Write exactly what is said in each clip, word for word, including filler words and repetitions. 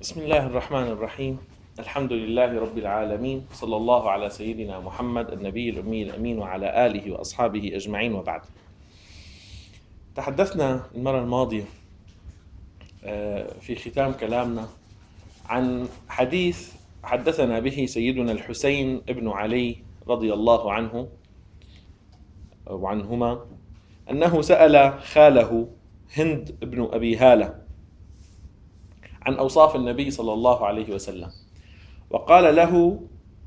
بسم الله الرحمن الرحيم. الحمد لله رب العالمين، صلى الله على سيدنا محمد النبي الأمي الأمين وعلى آله وأصحابه أجمعين، وبعد. تحدثنا المرة الماضية في ختام كلامنا عن حديث حدثنا به سيدنا الحسين ابن علي رضي الله عنه وعنهما أنه سأل خاله هند ابن أبي هالة عن أوصاف النبي صلى الله عليه وسلم، وقال له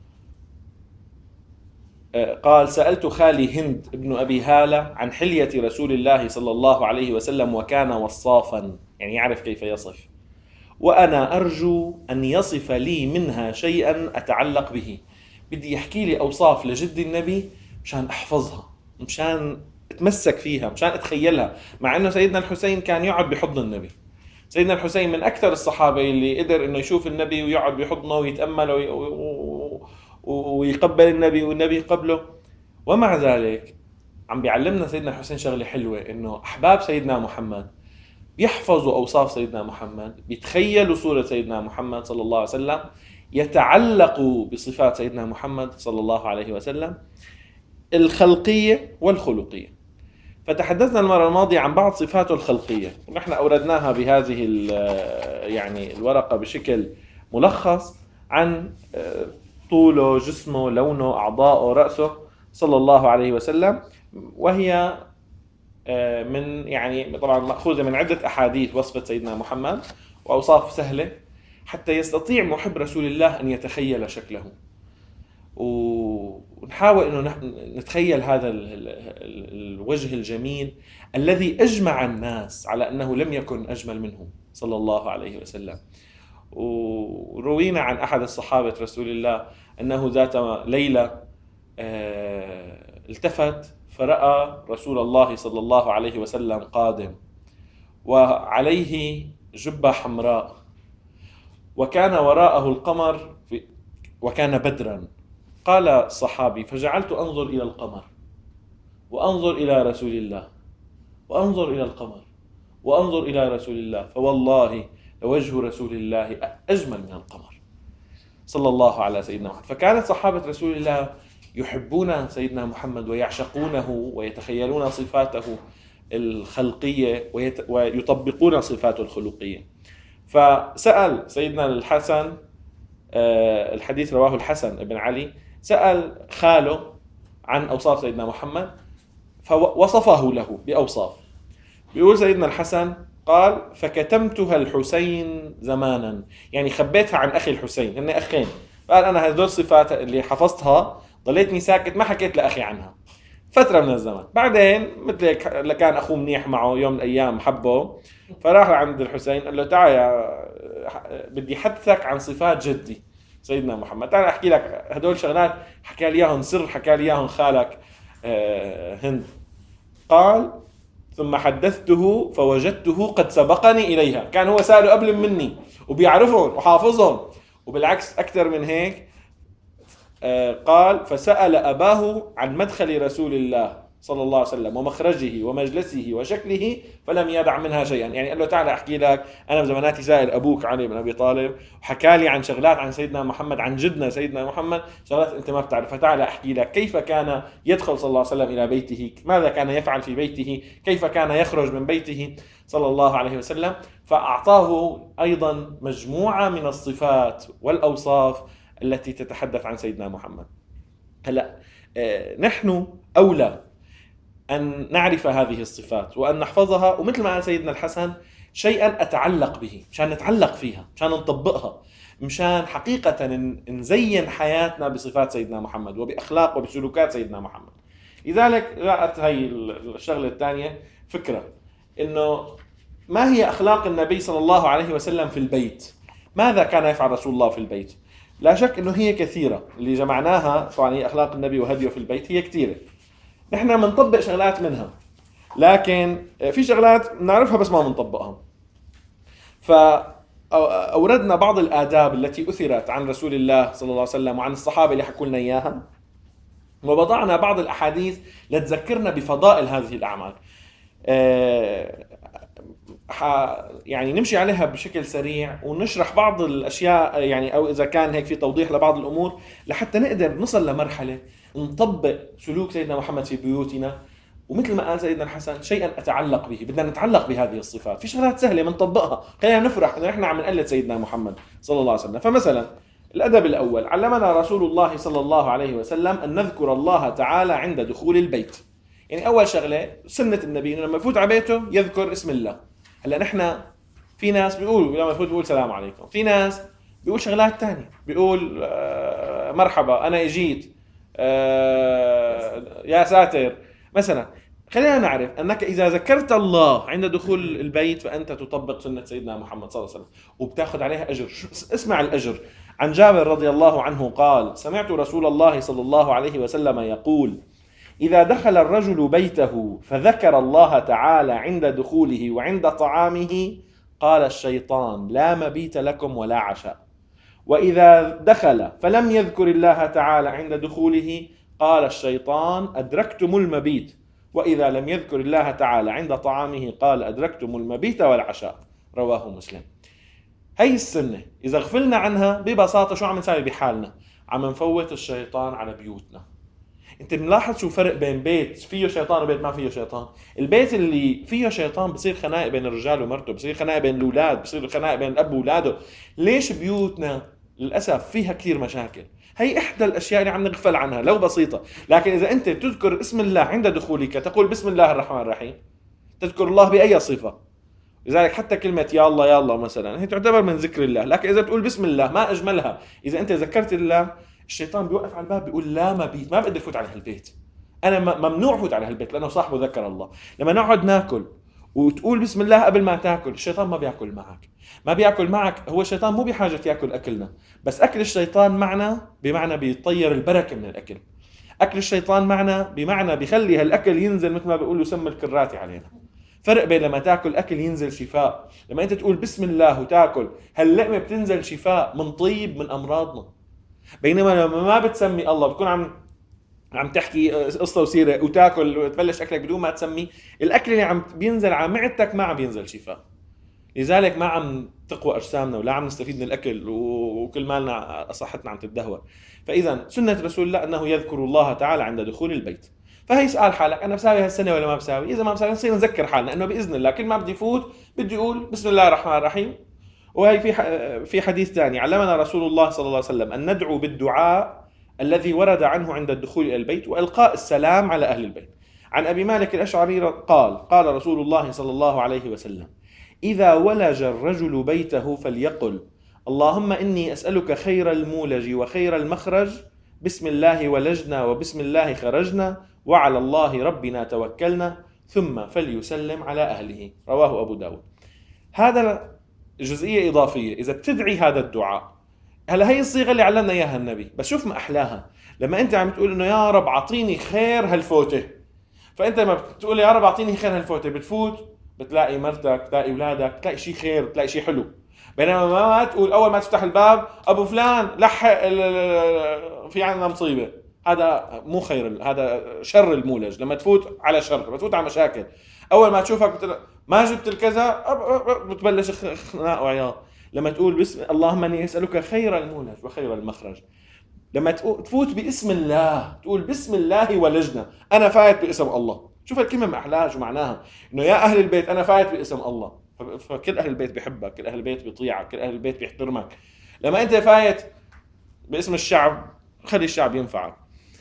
قال: سألت خالي هند ابن أبي هالة عن حلية رسول الله صلى الله عليه وسلم وكان وصافا، يعني يعرف كيف يصف، وأنا أرجو أن يصف لي منها شيئا أتعلق به. بدي يحكي لي أوصاف لجد النبي مشان أحفظها، مشان أتمسك فيها، مشان أتخيلها، مع أنه سيدنا الحسين كان يقعد بحضن النبي. سيدنا الحسين من أكثر الصحابة اللي قدر إنه يشوف النبي ويقعد بحضنه ويتأمل ويقبل النبي والنبي يقبله. ومع ذلك عم بيعلمنا سيدنا الحسين شغلة حلوة، إنه أحباب سيدنا محمد بيحفظوا أوصاف سيدنا محمد، بيتخيلوا صورة سيدنا محمد صلى الله عليه وسلم، يتعلقوا بصفات سيدنا محمد صلى الله عليه وسلم الخلقية والخلقية. فتحدثنا المرة الماضية عن بعض صفاته الخلقية، ونحن أوردناها بهذه يعني الورقة بشكل ملخص عن طوله، جسمه، لونه، أعضاءه، رأسه صلى الله عليه وسلم، وهي من يعني طبعا مأخوذة من عدة أحاديث وصفة سيدنا محمد وأوصاف سهلة حتى يستطيع محب رسول الله أن يتخيل شكله، ونحاول أنه نتخيل هذا الوجه الجميل الذي أجمع الناس على أنه لم يكن أجمل منه صلى الله عليه وسلم. وروينا عن أحد الصحابة رسول الله أنه ذات ليلة التفت فرأى رسول الله صلى الله عليه وسلم قادم وعليه جبة حمراء، وكان وراءه القمر وكان بدرا. قال الصحابي: فجعلت أنظر إلى القمر وأنظر إلى رسول الله وأنظر إلى القمر وأنظر إلى رسول الله، فوالله لوجه رسول الله أجمل من القمر صلى الله على سيدنا محمد. فكانت صحابة رسول الله يحبون سيدنا محمد ويعشقونه ويتخيلون صفاته الخلقية ويطبقون صفاته الخلقية. فسأل سيدنا الحسن، الحديث رواه الحسن بن علي، سأل خاله عن أوصاف سيدنا محمد فوصفه له بأوصاف. بيقول سيدنا الحسن قال: فكتمتها الحسين زمانا، يعني خبيتها عن أخي الحسين، هن أخين، قال أنا هذول الصفات اللي حفظتها ضليتني ساكت ما حكيت لأخي عنها فترة من الزمن. بعدين مثل كان أخوه منيح معه، يوم من الأيام حبه، فراح عند الحسين قال له: تعال يا بدي حدثك عن صفات جدي سيدنا محمد، تعال أحكي لك هدول شغلات حكى لي إياهم سر، حكى لي إياهم خالك هند. قال: ثم حدثته فوجدته قد سبقني إليها. كان هو سأله قبل مني وبيعرفهم وحافظهم، وبالعكس أكثر من هيك. قال: فسأل أباه عن مدخل رسول الله صلى الله عليه وسلم ومخرجه ومجلسه وشكله فلم يدع منها شيئا. يعني قال له: تعال أحكي لك، أنا بزماناتي سائل أبوك علي بن أبي طالب وحكى لي عن شغلات عن سيدنا محمد، عن جدنا سيدنا محمد، شغلات أنت ما بتعرفها. تعال أحكي لك كيف كان يدخل صلى الله عليه وسلم إلى بيته، ماذا كان يفعل في بيته، كيف كان يخرج من بيته صلى الله عليه وسلم. فأعطاه أيضا مجموعة من الصفات والأوصاف التي تتحدث عن سيدنا محمد. هلأ نحن أولى أن نعرف هذه الصفات وأن نحفظها، ومثل ما قال سيدنا الحسن شيئا أتعلق به، مشان نتعلق فيها، مشان نطبقها، مشان حقيقة نزين حياتنا بصفات سيدنا محمد وبأخلاق وبسلوكات سيدنا محمد. لذلك جاءت هاي الشغلة الثانية فكرة، إنه ما هي أخلاق النبي صلى الله عليه وسلم في البيت؟ ماذا كان يفعل رسول الله في البيت؟ لا شك إنه هي كثيرة، اللي جمعناها طبعا هي أخلاق النبي وهديه في البيت هي كثيرة، نحن منطبق شغلات منها، لكن في شغلات نعرفها بس ما منطبقها. فأوردنا بعض الآداب التي أثرت عن رسول الله صلى الله عليه وسلم وعن الصحابة اللي حكوا لنا إياها، ووضعنا بعض الأحاديث لتذكرنا بفضائل هذه الأعمال. يعني نمشي عليها بشكل سريع ونشرح بعض الأشياء، يعني أو إذا كان هيك في توضيح لبعض الأمور لحتى نقدر نصل لمرحلة نطبق سلوك سيدنا محمد في بيوتنا. ومثل ما قال سيدنا الحسن شيئا أتعلق به، بدنا نتعلق بهذه الصفات. في شغلات سهلة بنطبقها، خلينا نفرح إنه إحنا عم نقلد سيدنا محمد صلى الله عليه وسلم. فمثلا الأدب الأول، علمنا رسول الله صلى الله عليه وسلم أن نذكر الله تعالى عند دخول البيت. يعني أول شغلة سنة النبي إنه لما يفوت على بيته يذكر اسم الله. هلا نحن في ناس بيقولوا لما يفوت بيقول سلام عليكم، في ناس بيقول شغلات تانية، بيقول آه مرحبا أنا إجيت، آه يا ساتر مثلا. خلينا نعرف أنك إذا ذكرت الله عند دخول البيت فأنت تطبق سنة سيدنا محمد صلى الله عليه وسلم وبتاخذ عليها أجر. اسمع الأجر. عن جابر رضي الله عنه قال: سمعت رسول الله صلى الله عليه وسلم يقول: إذا دخل الرجل بيته فذكر الله تعالى عند دخوله وعند طعامه قال الشيطان: لا مبيت لكم ولا عشاء. وإذا دخل فلم يذكر الله تعالى عند دخوله قال الشيطان: أدركتم المبيت. وإذا لم يذكر الله تعالى عند طعامه قال: أدركتم المبيت والعشاء. رواه مسلم. هي السنة إذا غفلنا عنها ببساطة شو عم نساوي بحالنا؟ عم نفوت الشيطان على بيوتنا. انت ملاحظ شو الفرق بين بيت فيه شيطان وبيت ما فيه شيطان؟ البيت اللي فيه شيطان بصير خناقه بين الرجال ومرته، بصير خناقه بين الاولاد، بصير خناقه بين الاب واولاده. ليش بيوتنا للاسف فيها كثير مشاكل؟ هي احدى الاشياء اللي عم نغفل عنها لو بسيطه. لكن اذا انت تذكر اسم الله عند دخولك، تقول بسم الله الرحمن الرحيم، تذكر الله باي صفه. لذلك حتى كلمه يا الله يا الله مثلا هي تعتبر من ذكر الله. لكن اذا تقول بسم الله ما اجملها. اذا انت ذكرت الله الشيطان بيوقف على الباب بيقول لا مبيت، ما بقدر فوت على هالبيت، انا ممنوع فوت على هالبيت لانه صاحبه ذكر الله. لما نقعد ناكل وتقول بسم الله قبل ما تاكل، الشيطان ما بياكل معك، ما بياكل معك. هو الشيطان مو بحاجه ياكل اكلنا، بس اكل الشيطان معنا بمعنى بيطير البركه من الاكل. اكل الشيطان معنا بمعنى بيخلي هالاكل ينزل مثل ما بيقولوا سم الكراتي علينا. فرق بين لما تاكل اكل ينزل شفاء، لما انت تقول بسم الله وتاكل هاللقمه بتنزل شفاء من طيب من امراضنا. بينما لما ما بتسمي الله بتكون عم عم تحكي قصه وسيره وتاكل وتبلش اكلك بدون ما تسمي، الاكل اللي عم بينزل على معدتك ما عم بينزل شفاء. لذلك ما عم تقوى اجسامنا ولا عم نستفيد من الاكل وكل مالنا صحتنا عم تتدهور. فاذا سنه رسول الله انه يذكر الله تعالى عند دخول البيت. فهي سؤال حالك انا بساوي هالسنه ولا ما بساوي؟ اذا ما بساوي نصير نذكر حالنا انه باذن الله كل ما بدي فوت بدي اقول بسم الله الرحمن الرحيم. وهي في في حديث ثاني علمنا رسول الله صلى الله عليه وسلم أن ندعو بالدعاء الذي ورد عنه عند الدخول إلى البيت وإلقاء السلام على أهل البيت. عن أبي مالك الأشعري قال: قال رسول الله صلى الله عليه وسلم: إذا ولج الرجل بيته فليقل: اللهم إني أسألك خير المولج وخير المخرج، بسم الله ولجنا وبسم الله خرجنا وعلى الله ربنا توكلنا، ثم فليسلم على أهله. رواه أبو داود. هذا جزئية إضافية. إذا بتدعي هذا الدعاء، هلا هي الصيغة اللي علمنا إياها النبي، بس شوف ما أحلاها لما أنت عم تقول إنه يا رب أعطيني خير هالفوتة. فأنت ما بتقول يا رب أعطيني خير هالفوتة بتفوت بتلاقي مرتك، تلاقي أولادك، تلاقي شيء خير، تلاقي شيء حلو. بينما ما تقول أول ما تفتح الباب أبو فلان لحق في عنا مصيبة، هذا مو خير، هذا شر المولج. لما تفوت على شر، لما تفوت على مشاكل، أول ما تشوفك بتل... ما جبت الكذا بتبلش خناق وعياط. لما تقول بسم اللهم اني اسالك خير المولج وخير المخرج، لما تفوت باسم الله تقول بسم الله ولجنا، انا فايت باسم الله. شوف الكلمه ما احلاها شو معناها، انه يا اهل البيت انا فايت باسم الله. فكل اهل البيت بيحبك، كل اهل البيت بيطيعك، كل اهل البيت بيحترمك. لما انت فايت باسم الشعب خلي الشعب ينفعك.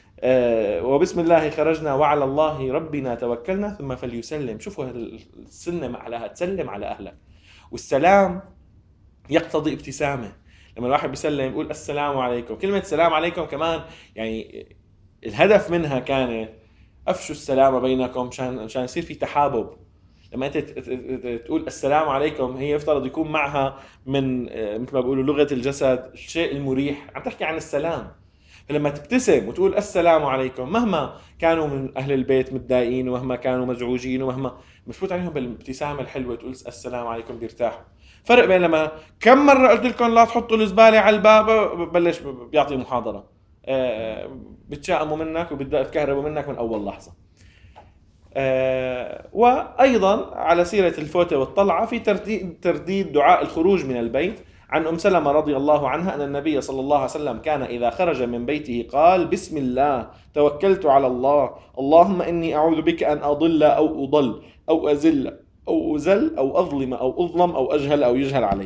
أه وبسم الله خرجنا وعلى الله ربنا توكلنا ثم فليسلم. شوفوا السنة ما عليها، تسلم على أهلك. والسلام يقتضي ابتسامة. لما الواحد بيسلم يقول السلام عليكم. كلمة السلام عليكم كمان يعني الهدف منها كان أفشوا السلام بينكم مشان مشان يصير في تحابب. لما أنت تقول السلام عليكم هي يفترض يكون معها من مثل ما بيقولوا لغة الجسد الشيء المريح، عم تحكي عن السلام. فلما تبتسم وتقول السلام عليكم مهما كانوا من أهل البيت متضايقين ومهما كانوا مزعوجين ومهما بتفوت عليهم بالابتسامة الحلوة تقول السلام عليكم بيرتاحوا. فرق بين لما كم مرة قلت لكم لا تحطوا الزبالة على الباب ببلش بيعطي محاضرة، بتشائموا منك وبدأ تكهربوا منك من أول لحظة. آه وأيضا على سيرة الفوتة والطلعة في ترديد, ترديد دعاء الخروج من البيت. عن أم سلمة رضي الله عنها أن النبي صلى الله عليه وسلم كان إذا خرج من بيته قال: بسم الله توكلت على الله، اللهم إني أعوذ بك أن أضل أو أضل أو أزل أو أزل أو أظلم أو أظلم أو أجهل أو يجهل علي.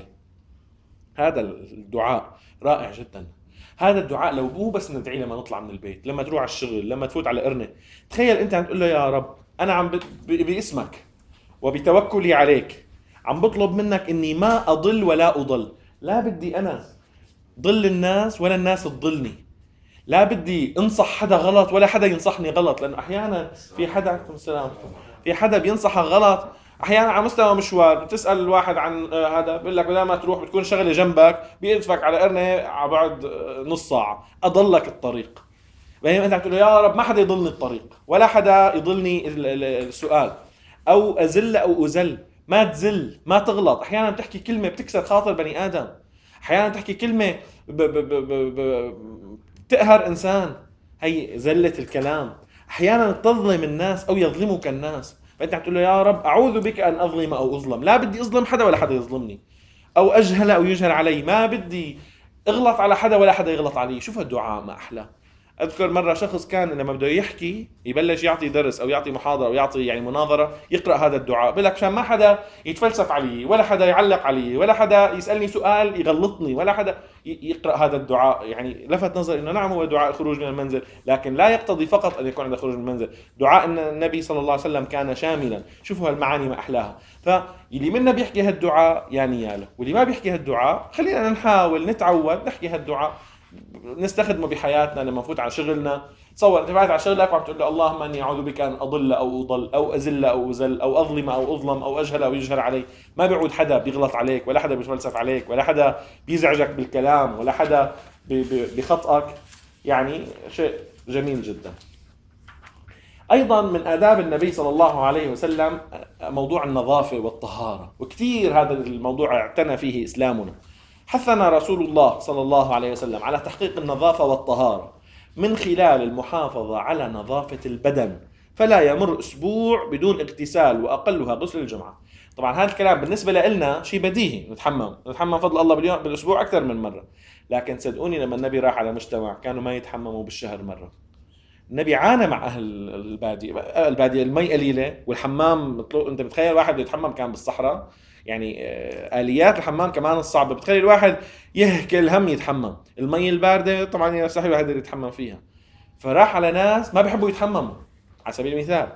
هذا الدعاء رائع جدا. هذا الدعاء لو مو بس ندعي لما نطلع من البيت، لما تروح على الشغل، لما تفوت على قرنة، تخيل أنت عم تقول له: يا رب أنا عم ب... باسمك وبتوكلي عليك عم بطلب منك إني ما أضل ولا أضل. لا بدي أنا ضل الناس ولا الناس تضلني، لا بدي انصح حدا غلط ولا حدا ينصحني غلط، لأنه أحيانا في حدا عليكم السلام في حدا بينصحك غلط. أحيانا على مستوى مشوار بتسأل الواحد عن هذا بيقول لك بدل ما تروح بتكون شغلة جنبك بيدفك على قرنة على بعد نص ساعة أضلك الطريق. بينما أنت تقول يا رب ما حدا يضلني الطريق ولا حدا يضلني السؤال. أو أزل أو أزل، ما تزل ما تغلط. أحيانا بتحكي كلمة بتكسر خاطر بني آدم، أحيانا بتحكي كلمة ب ب ب ب ب بتقهر إنسان، هي زلة الكلام. أحيانا تظلم الناس أو يظلمك الناس، فأنت عم تقول له يا رب أعوذ بك أن أظلم أو أظلم، لا بدي أظلم حدا ولا حدا يظلمني. أو أجهل أو يجهل علي، ما بدي اغلط على حدا ولا حدا يغلط علي. شوف الدعاء ما أحلى. أذكر مرة شخص كان لما بده يحكي يبلش يعطي درس أو يعطي محاضرة أو يعطي يعني مناظرة يقرأ هذا الدعاء، بقول لك عشان ما حدا يتفلسف علي ولا حدا يعلق علي ولا حدا يسألني سؤال يغلطني ولا حدا يقرأ هذا الدعاء. يعني لفت نظر إنه نعم هو دعاء الخروج من المنزل، لكن لا يقتضي فقط أن يكون عند الخروج من المنزل. دعاء إن النبي صلى الله عليه وسلم كان شاملا. شوفوا هالمعاني ما أحلاها. فاللي منا بيحكي هالدعاء يعني ياله، واللي ما بيحكي هالدعاء خلينا نحاول نتعود نحكي هالدعاء نستخدمه بحياتنا. لما نفوت على شغلنا، تصور انت فايت على شغلك وعم تقول له اللهم اني اعوذ بك ان اضل او اضل او ازل او ازل او اظلم او اظلم او اجهل او يجهل علي. ما بيعود حدا بيغلط عليك ولا حدا بيتفلسف عليك ولا حدا بيزعجك بالكلام ولا حدا بخطئك. يعني شيء جميل جدا. ايضا من آداب النبي صلى الله عليه وسلم موضوع النظافة والطهارة، وكثير هذا الموضوع اعتنى فيه اسلامنا. حثنا رسول الله صلى الله عليه وسلم على تحقيق النظافة والطهارة من خلال المحافظة على نظافة البدن، فلا يمر أسبوع بدون اغتسال وأقلها غسل الجمعة. طبعا هذا الكلام بالنسبة لنا شيء بديهي، نتحمم نتحمم فضل الله باليوم بالأسبوع أكثر من مرة. لكن صدقوني لما النبي راح على مجتمع كانوا ما يتحمموا بالشهر مرة. النبي عانى مع أهل البادية، البادية المي قليلة والحمام مطلوب. أنت بتخيل واحد يتحمم كان بالصحراء، يعني آليات الحمام كمان الصعبة، بتخيل الواحد يهكل هم يتحمم. المي الباردة طبعا يستحيل واحد يتحمم فيها. فراح على ناس ما بيحبوا يتحمموا. على سبيل المثال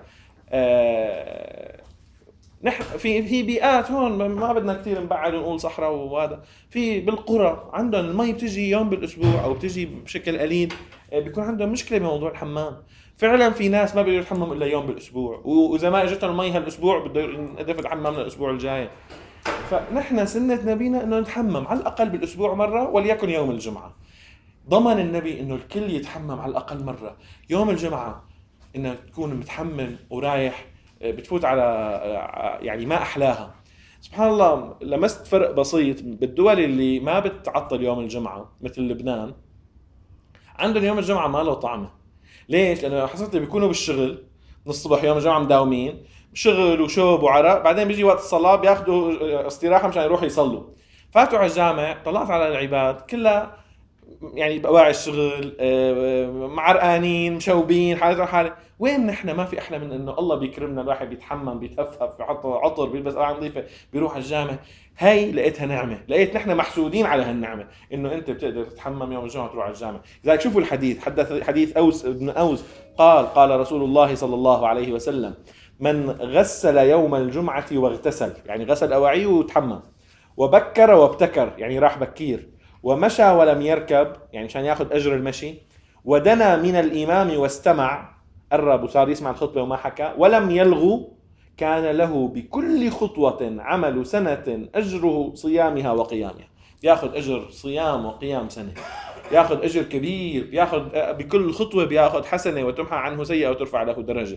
آه نحن في في بيئات هون ما بدنا كثير نبعد ونقول صحراء، وهذا في بالقرى عندهم المي بتجي يوم بالاسبوع او بتجي بشكل قليل، بيكون عندهم مشكله بموضوع الحمام. فعلا في ناس ما بيقدروا يتحمموا الا يوم بالاسبوع، واذا ما اجتهم المي هالاسبوع بده يدفع الحمام للاسبوع الجاي. فنحن سنه نبينا انه نتحمم على الاقل بالاسبوع مره، وليكن يوم الجمعه. ضمن النبي انه الكل يتحمم على الاقل مره يوم الجمعه، انه تكون متحمم ورايح بتفوت على يعني ما أحلاها. سبحان الله لمست فرق بسيط بالدول اللي ما بتعطل يوم الجمعة مثل لبنان. عندهم يوم الجمعة ما له طعمه. ليش؟ لأنه حصلت بيكونوا بالشغل من الصبح يوم الجمعة مداومين شغل وشوب وعرق، بعدين بيجي وقت الصلاة بياخدوا استراحة مشان يروحوا يصلوا. فاتوا على الجامع طلعت على العباد كلها يعني بواعي الشغل معرقانين مشوبين حالتهم حالة. وين نحن ما في أحلى من إنه الله بيكرمنا الواحد بيتحمم بيتهفهف بيحط عطر بيلبس أواعي نظيفة بيروح الجامع. هاي لقيتها نعمة، لقيت نحن محسودين على هالنعمة إنه أنت بتقدر تتحمم يوم الجمعة تروح على الجامع. لذلك شوفوا الحديث، حدث حديث أوس ابن أوس قال قال رسول الله صلى الله عليه وسلم: من غسل يوم الجمعة واغتسل، يعني غسل أواعيه وتحمم، وبكر وابتكر يعني راح بكير، ومشى ولم يركب يعني عشان ياخذ أجر المشي، ودنا من الإمام واستمع قرب وصار يسمع الخطبة وما حكى، ولم يلغو، كان له بكل خطوة عمل سنة أجره صيامها وقيامها. ياخذ أجر صيام وقيام سنة، ياخذ أجر كبير، ياخذ بكل خطوة بياخذ حسنة وتمحى عنه سيئة وترفع له درجة.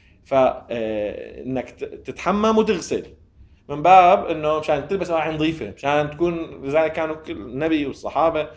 فإنك تتحمم وتغسل من باب انه مشان تلبس أواعي نظيفه، مشان تكون. لذلك كانوا كل النبي والصحابه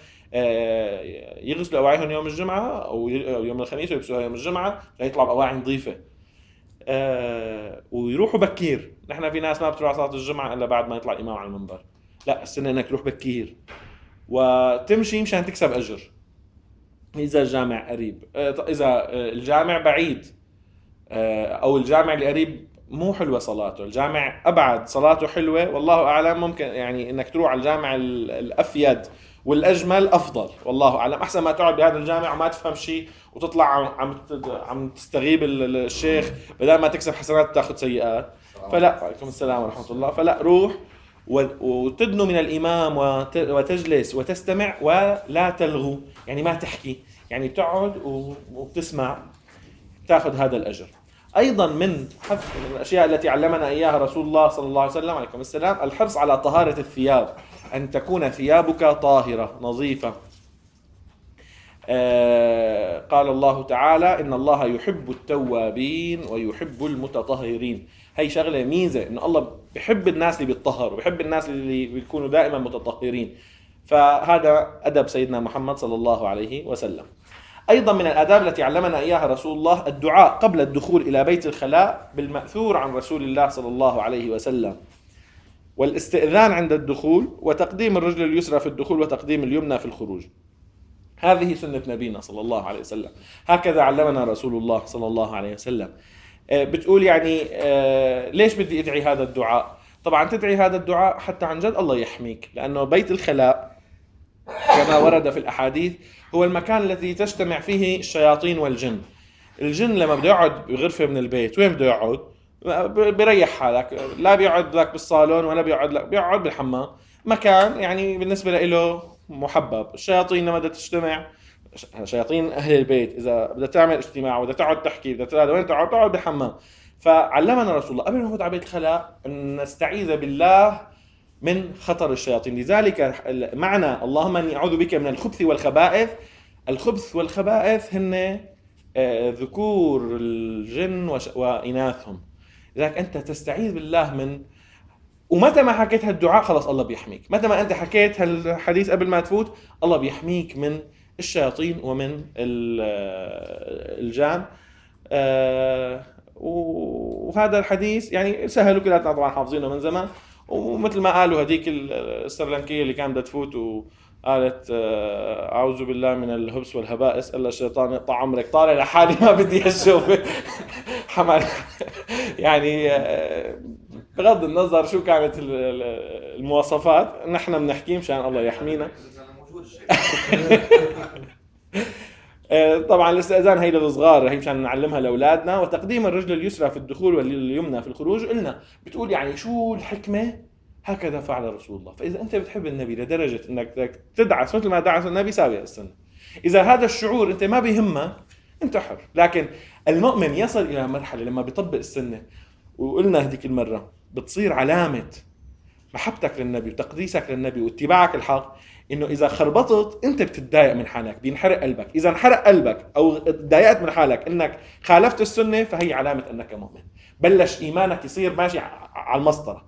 يغسلوا أواعيهم يوم الجمعه او يوم الخميس ويلبسوها يوم الجمعه عشان يطلعوا بأواعي نظيفه. آه ويروحوا بكير. نحن في ناس ما بتروح على صلاة الجمعة إلا بعد ما يطلع الإمام على المنبر، لا، السنة إنك تروح بكير وتمشي مشان تكسب أجر إذا الجامع قريب. آه إذا الجامع بعيد آه أو الجامع اللي قريب مو حلوة صلاته، الجامع أبعد صلاته حلوة والله أعلم، ممكن يعني إنك تروح على الجامع الأفيد والأجمل أفضل والله أعلم، أحسن ما تقعد بهذا الجامع وما تفهم شيء وتطلع عم عم تستغيب الشيخ، بدل ما تكسب حسنات تأخذ سيئات. فلا، عليكم السلام ورحمة الله. فلا، روح وتدنو من الإمام وتجلس وتستمع ولا تلغو، يعني ما تحكي، يعني تقعد وتسمع تأخذ هذا الأجر. أيضا من الأشياء التي علمنا إياها رسول الله صلى الله عليه وسلم عليكم السلام الحرص على طهارة الثياب، أن تكون ثيابك طاهرة نظيفة. آه قال الله تعالى إن الله يحب التوابين ويحب المتطهرين. هي شغلة ميزة، إن الله بيحب الناس اللي بيتطهروا، بيحب الناس اللي بيكونوا دائما متطهرين. فهذا أدب سيدنا محمد صلى الله عليه وسلم. أيضا من الآداب التي علمنا إياها رسول الله الدعاء قبل الدخول إلى بيت الخلاء بالمأثور عن رسول الله صلى الله عليه وسلم، والاستئذان عند الدخول، وتقديم الرجل اليسرى في الدخول وتقديم اليمنى في الخروج. هذه سنة نبينا صلى الله عليه وسلم، هكذا علمنا رسول الله صلى الله عليه وسلم. بتقول يعني ليش بدي أدعي هذا الدعاء؟ طبعا تدعي هذا الدعاء حتى عن جد الله يحميك، لأنه بيت الخلاء كما ورد في الأحاديث هو المكان الذي تجتمع فيه الشياطين والجن. الجن لما بده يقعد بغرفة من البيت وين بده يقعد؟ بيريح حالك، لا بيقعد لك بالصالون ولا بيقعد لك، بيقعد بالحمام، مكان يعني بالنسبة له محبب. الشياطين لما بدها تجتمع، شياطين أهل البيت، إذا بدها تعمل اجتماع وبدها تقعد تحكي بدها تقعد وين تقعد، تقعد بالحمام. فعلمنا رسول الله قبل ما نفوت على بيت الخلاء أن نستعيذ بالله من خطر الشياطين. لذلك معنى اللهم اني اعوذ بك من الخبث والخبائث، الخبث والخبائث هن ذكور الجن واناثهم. لذلك انت تستعيذ بالله من، ومتى ما حكيت هالدعاء خلاص الله بيحميك، متى ما انت حكيت هالحديث قبل ما تفوت الله بيحميك من الشياطين ومن الجان. وهذا الحديث يعني سهل وكلنا طبعا حافظينه من زمان، ومثل ما قالوا هذيك السرلنكية اللي كانت تفوت وقالت أعوذ بالله من الهبس والهبائس إلا الشيطان يقطع عمرك، طالع لحالي ما بدي أشوفه حمل. يعني بغض النظر شو كانت المواصفات، نحن بنحكي مشان الله يحمينا. طبعا الاستئذان هي للصغار، هي مشان نعلمها لاولادنا. وتقديم الرجل اليسرى في الدخول واليمنى في الخروج، قلنا بتقول يعني شو الحكمه؟ هكذا فعل رسول الله. فاذا انت بتحب النبي لدرجه انك تدعس مثل ما دعس النبي ساوي السنه، اذا هذا الشعور انت ما بيهمك انت حر. لكن المؤمن يصل الى مرحله لما بيطبق السنه، وقلنا هذيك المره بتصير علامه محبتك للنبي وتقديسك للنبي واتباعك الحق، انه اذا خربطت انت بتتضايق من حالك، بينحرق قلبك. اذا انحرق قلبك او تضايقت من حالك انك خالفت السنه، فهي علامه انك مؤمن، بلش ايمانك يصير ماشي على المسطره.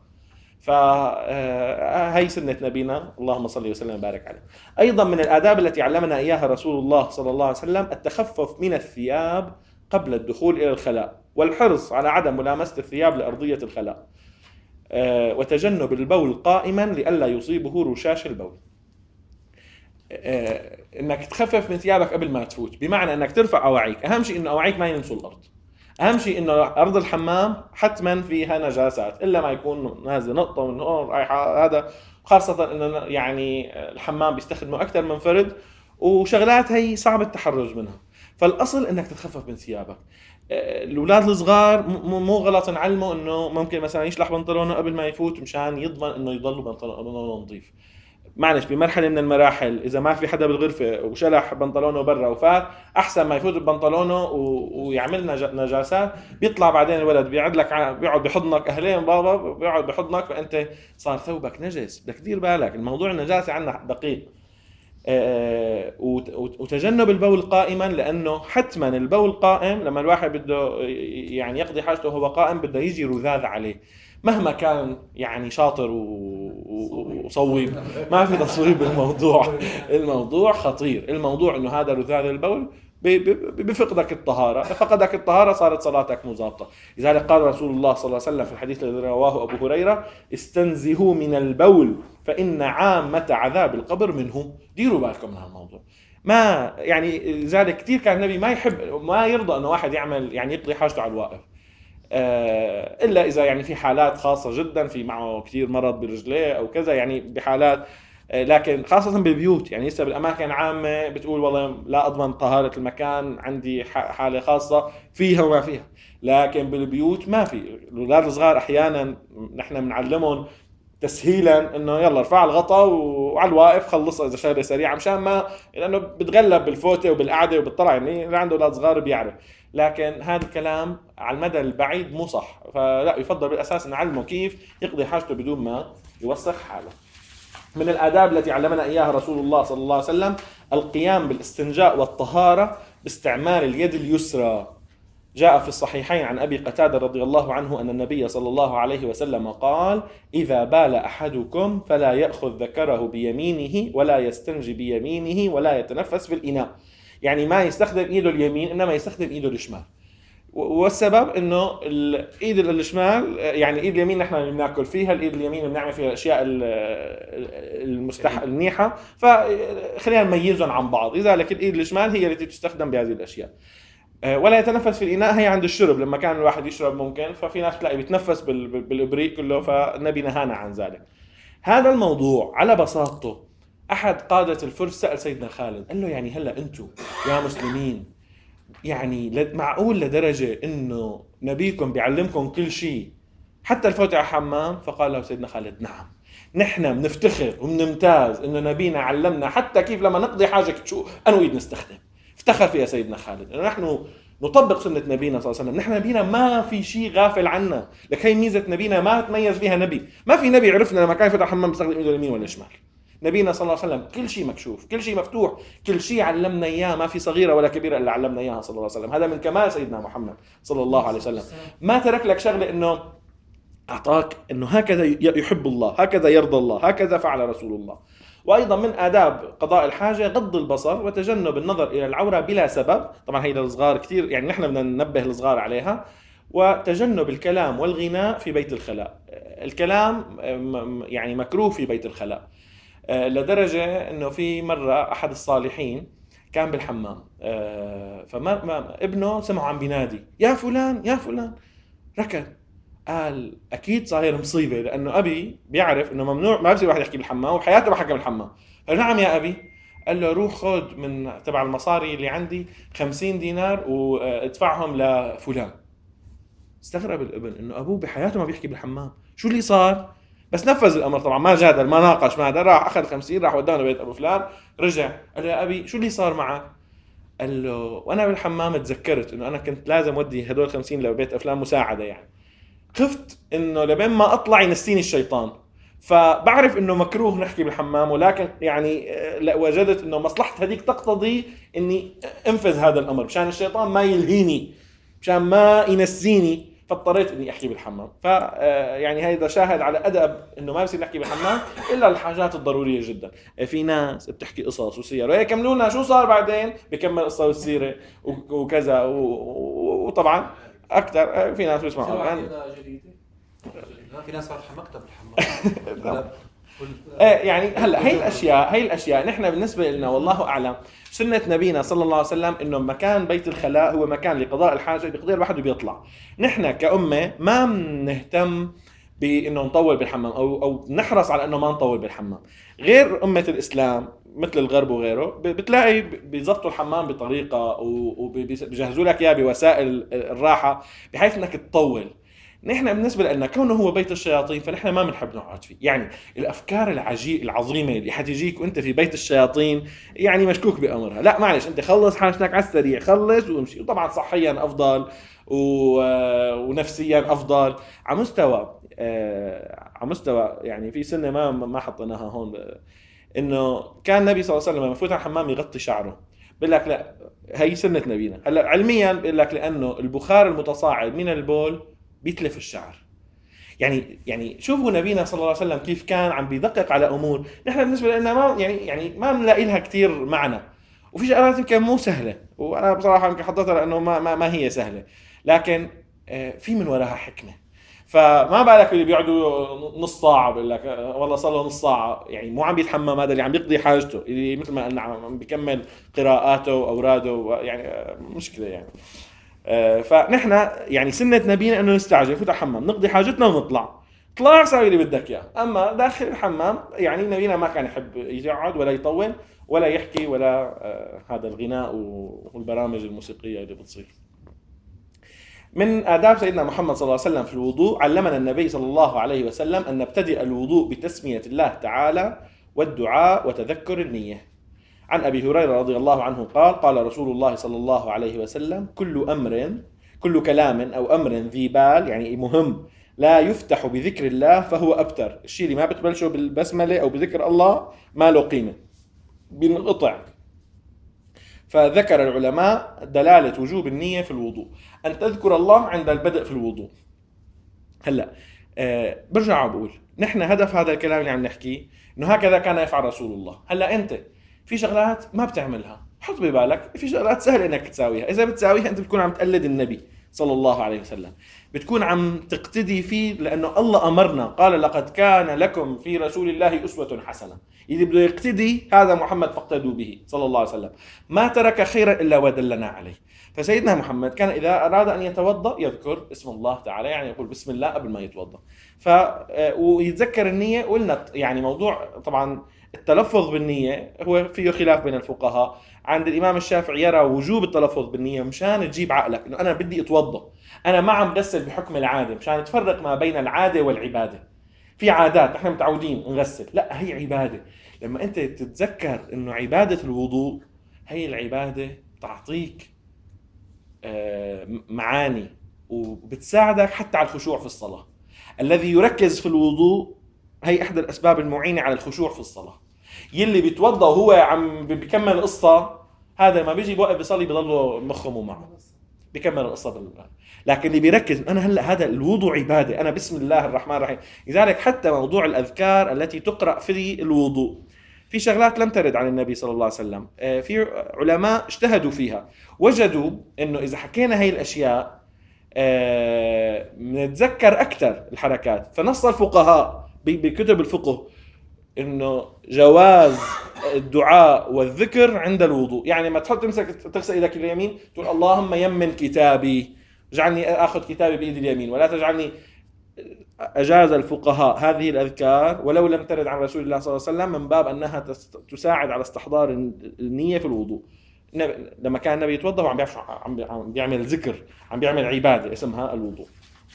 فهي سنه نبينا اللهم صل وسلم وبارك عليه. ايضا من الاداب التي علمنا اياها رسول الله صلى الله عليه وسلم التخفف من الثياب قبل الدخول الى الخلاء، والحرص على عدم ملامسه الثياب لارضيه الخلاء، وتجنب البول قائما لئلا يصيبه رشاش البول. انك تخفف من ثيابك قبل ما تفوت، بمعنى انك ترفع اواعيك. اهم شيء انه اواعيك ما يلمسوا الارض، اهم شيء انه ارض الحمام حتما فيها نجاسات، الا ما يكون نازل نقطه من هون رايحه، هذا خاصه انه يعني الحمام بيستخدموا اكثر من فرد وشغلات هي صعب التحرز منها. فالاصل انك تتخفف من ثيابك. الاولاد الصغار مو غلط نعلمه انه ممكن مثلا يشلح بنطلونه قبل ما يفوت مشان يضمن انه يضل بنطلونه نظيف. معلش بمرحله من المراحل اذا ما في حدا بالغرفه وشلح بنطلونه برا وفات، احسن ما يفوت ببنطلونه ويعمل نجاسات، بيطلع بعدين الولد بيقعد لك بيقعد بحضنك، اهلين بابا، بيقعد بحضنك، فانت صار ثوبك نجس. بدك تدير بالك، الموضوع النجاسه عندنا دقيق. وتجنب البول قائما، لانه حتما البول قائم لما الواحد بده يعني يقضي حاجته وهو قائم بده يجي رذاذ عليه، مهما كان يعني شاطر وصويب، ما في تصويب بالموضوع. الموضوع خطير، الموضوع انه هذا رذاذ البول بفقدك الطهارة، فقدك الطهارة صارت صلاتك مزابطة. لذلك قال رسول الله صلى الله عليه وسلم في الحديث الذي رواه أبو هريرة: استنزهوا من البول فإن عامة عذاب القبر منه. ديروا بالكم من هالموضوع. ما يعني لذلك كثير كان النبي ما يحب ما يرضى أنه واحد يعمل يعني يقضي حاجته على الواقف، إلا إذا يعني في حالات خاصة جدا، في معه كثير مرض برجليه أو كذا، يعني بحالات، لكن خاصة بالبيوت. يعني لسه بالأماكن عامة بتقول والله لا أضمن طهارة المكان، عندي حالة خاصة فيها وما فيها. لكن بالبيوت ما في. الأولاد الصغار أحيانا نحن بنعلمهم تسهيلا انه يلا ارفع الغطاء وعلى الواقف خلصها اذا شغله سريعه، مشان ما، لانه بتغلب بالفوته وبالقعده وبالطلع، يعني اللي عنده اولاد صغار بيعرف. لكن هذا الكلام على المدى البعيد مو صح، فلا، يفضل بالاساس نعلمه كيف يقضي حاجته بدون ما يوسخ حاله. من الآداب التي علمنا إياها رسول الله صلى الله عليه وسلم القيام بالاستنجاء والطهارة باستعمال اليد اليسرى. جاء في الصحيحين عن أبي قتادة رضي الله عنه أن النبي صلى الله عليه وسلم قال: إذا بال أحدكم فلا يأخذ ذكره بيمينه ولا يستنجي بيمينه ولا يتنفس في الإناء. يعني ما يستخدم إيده اليمين، إنما يستخدم إيده الشمال. والسبب انه الايد الشمال، يعني الايد اليمين نحن اللي بناكل فيها، الايد اليمين بنعمل فيها الاشياء المستح المنيحه، فخلينا نميزهم عن بعض. لذلك الايد الشمال هي التي تستخدم بهذه الاشياء. ولا يتنفس في الاناء هي عند الشرب، لما كان الواحد يشرب ممكن، ففي ناس بتلاقي بيتنفس بالابريق كله، فالنبي نهانا عن ذلك. هذا الموضوع على بساطته احد قاده الفرس سال سيدنا خالد، قال له: يعني هلا انتم يا مسلمين يعني معقول لدرجة إنه نبيكم بيعلمكم كل شيء حتى الفوت على الحمام؟ فقال له سيدنا خالد: نعم، نحن بنفتخر وبنمتاز إنه نبينا علمنا حتى كيف لما نقضي حاجة شو أنو إيد نستخدم. افتخر فيها سيدنا خالد إنه نحن نطبق سنة نبينا صلى الله عليه وسلم. نحن نبينا ما في شيء غافل عنا، لك هي ميزة نبينا ما تميز فيها نبي. ما في نبي عرفنا لما كان يفتح الحمام بيستخدم إيده اليمين ولا الشمال. نبينا صلى الله عليه وسلم كل شيء مكشوف، كل شيء مفتوح، كل شيء علمنا إياه، ما في صغيرة ولا كبيرة إلا علمنا إياها صلى الله عليه وسلم. هذا من كمال سيدنا محمد صلى الله عليه وسلم. ما ترك لك شغلة إنه أعطاك إنه هكذا يحب الله، هكذا يرضى الله، هكذا فعل رسول الله. وأيضا من آداب قضاء الحاجة غض البصر وتجنب النظر إلى العورة بلا سبب. طبعا هي للصغار كثير، يعني نحن بدنا ننبه الصغار عليها. وتجنب الكلام والغناء في بيت الخلاء. الكلام يعني مكروه في بيت الخلاء، لدرجة انه في مرة احد الصالحين كان بالحمام، فما ابنه سمعه عم بينادي: يا فلان يا فلان. ركض، قال اكيد صاير مصيبة، لانه ابي بيعرف انه ممنوع، ما بصير واحد يحكي بالحمام، وحياته ما حكى بالحمام. قال: نعم يا ابي. قال له: روح خذ من تبع المصاري اللي عندي خمسين دينار وادفعهم لفلان. استغرب الابن انه ابوه بحياته ما بيحكي بالحمام، شو اللي صار؟ بس نفذ الامر طبعا، ما جادل ما ناقش ما هذا، راح اخذ خمسين، راح ودانا بيت ابو فلان، رجع قال له: يا ابي شو اللي صار معك؟ قال له: وانا بالحمام تذكرت انه انا كنت لازم ودي هدول خمسين لبيت افلام مساعده، يعني خفت انه لبين ما اطلع ينسيني الشيطان، فبعرف انه مكروه نحكي بالحمام، ولكن يعني وجدت انه مصلحه هذيك تقتضي اني انفذ هذا الامر مشان الشيطان ما يلهيني، مشان ما ينسيني، فاضطريت اني احكي بالحمام. ف يعني هيدا شاهد على ادب انه ما بصير نحكي بالحمام الا الحاجات الضروريه جدا. في ناس بتحكي قصص وسير وهيك كملوا لنا شو صار بعدين، بكمل قصه والسيره وكذا، وطبعا اكثر في ناس بيسمعوا يعني في ناس فاتحه مكتب الحمام. يعني هلا هي الاشياء هي الاشياء نحن بالنسبه لنا والله اعلم سنه نبينا صلى الله عليه وسلم انه مكان بيت الخلاء هو مكان لقضاء الحاجه بيقضيها الواحد وبيطلع. نحن كأمة ما بنهتم بانه نطول بالحمام او او نحرص على انه ما نطول بالحمام. غير امه الاسلام مثل الغرب وغيره بتلاقي بيظبطوا الحمام بطريقه وبيجهزوا لك اياه بوسائل الراحه بحيث انك تطول. نحن بالنسبة لنا كونه هو بيت الشياطين فنحن ما بنحب نقعد فيه. يعني الأفكار العجيب العظيمة اللي حتجيك وانت في بيت الشياطين يعني مشكوك بأمرها. لا معلش، انت خلص حاجتك على السريع، خلص وامشي. وطبعا صحيا أفضل ونفسيا أفضل على مستوى على مستوى يعني في سنة ما ما حطيناها هون، إنه كان النبي صلى الله عليه وسلم لما يفوت على الحمام يغطي شعره. بقول لك لا، هي سنة نبينا. هلا علميا بقول لك لأنه البخار المتصاعد من البول بيتلف الشعر. يعني يعني شوفوا نبينا صلى الله عليه وسلم كيف كان عم بيدقق على امور نحن بالنسبه لنا ما يعني يعني ما بنلاقي لها كثير معنى. وفي شغلات يمكن مو سهله، وانا بصراحه يمكن حطيتها لانه ما ما, ما هي سهله، لكن في من وراها حكمه. فما بالك اللي بيقعدوا نص ساعه بقول لك والله صار له نص ساعه، يعني مو عم يتحمم، هذا اللي عم يقضي حاجته، اللي مثل ما قلنا عم بيكمل قراءاته واوراده، يعني مشكله يعني. فنحن يعني سنه نبينا انه نستعجل، فوت الحمام نقضي حاجتنا ونطلع، طلع ساوي اللي بدك اياه. اما داخل الحمام يعني نبينا ما كان يحب يقعد ولا يطول ولا يحكي ولا هذا الغناء والبرامج الموسيقيه اللي بتصير. من آداب سيدنا محمد صلى الله عليه وسلم في الوضوء، علمنا النبي صلى الله عليه وسلم أن نبتدئ الوضوء بتسمية الله تعالى والدعاء وتذكر النية. عن أبي هريرة رضي الله عنه قال: قال رسول الله صلى الله عليه وسلم: كل أمر كل كلام أو أمر ذي بال، يعني مهم، لا يفتح بذكر الله فهو أبتر. الشيء اللي ما بتبلشه بالبسملة أو بذكر الله ما له قيمة، بنقطع. فذكر العلماء دلالة وجوب النية في الوضوء، أن تذكر الله عند البدء في الوضوء. هلأ أه برجع بقول نحن هدف هذا الكلام اللي عم نحكيه إنه هكذا كان يفعل رسول الله. هلأ أنت في شغلات ما بتعملها، حط ببالك في شغلات سهل إنك تساويها، إذا بتساويها أنت بتكون عم تقلد النبي صلى الله عليه وسلم، بتكون عم تقتدي فيه، لأنه الله أمرنا، قال: لقد كان لكم في رسول الله أسوة حسنة. اللي بده يقتدي هذا محمد فاقتدوا به صلى الله عليه وسلم، ما ترك خيرا إلا ودلنا عليه. فسيدنا محمد كان إذا أراد أن يتوضأ يذكر اسم الله تعالى، يعني يقول بسم الله قبل ما يتوضأ، ف ويتذكر النية. قلنا يعني موضوع طبعا التلفظ بالنية هو فيه خلاف بين الفقهاء. عند الإمام الشافعي يرى وجوب التلفظ بالنية مشان تجيب عقلك إنه أنا بدي أتوضأ، أنا ما عم غسل بحكم العادة، مشان تفرق ما بين العادة والعبادة. في عادات نحن متعودين نغسل، لا هي عبادة. لما أنت تتذكر إنه عبادة الوضوء هي العبادة تعطيك معاني وبتساعدك حتى على الخشوع في الصلاة. الذي يركز في الوضوء هي إحدى الأسباب المعينة على الخشوع في الصلاة. يلي بيتوضأ وهو عم بيكمل القصة، هذا ما بيجي بوقف بيصلي بيضله مخه مو معه، بيكمل القصة بالله. لكن اللي بيركز أنا هلأ هذا الوضوء عبادة، أنا بسم الله الرحمن الرحيم. لذلك حتى موضوع الأذكار التي تقرأ في الوضوء في شغلات لم ترد عن النبي صلى الله عليه وسلم، في علماء اجتهدوا فيها، وجدوا إنه إذا حكينا هاي الأشياء نتذكر أكثر الحركات. فنص الفقهاء بكتب الفقه إنه جواز الدعاء والذكر عند الوضوء. يعني ما تحط تمسك تغسل إيدك اليمين تقول اللهم يمن كتابي، اجعلني أخذ كتابي بإيدي اليمين، ولا تجعلني. أجاز الفقهاء هذه الأذكار ولو لم ترد عن رسول الله صلى الله عليه وسلم، من باب أنها تساعد على استحضار النية في الوضوء. لما كان النبي يتوضأ وعم عم بيعمل ذكر، عم بيعمل عبادة اسمها الوضوء.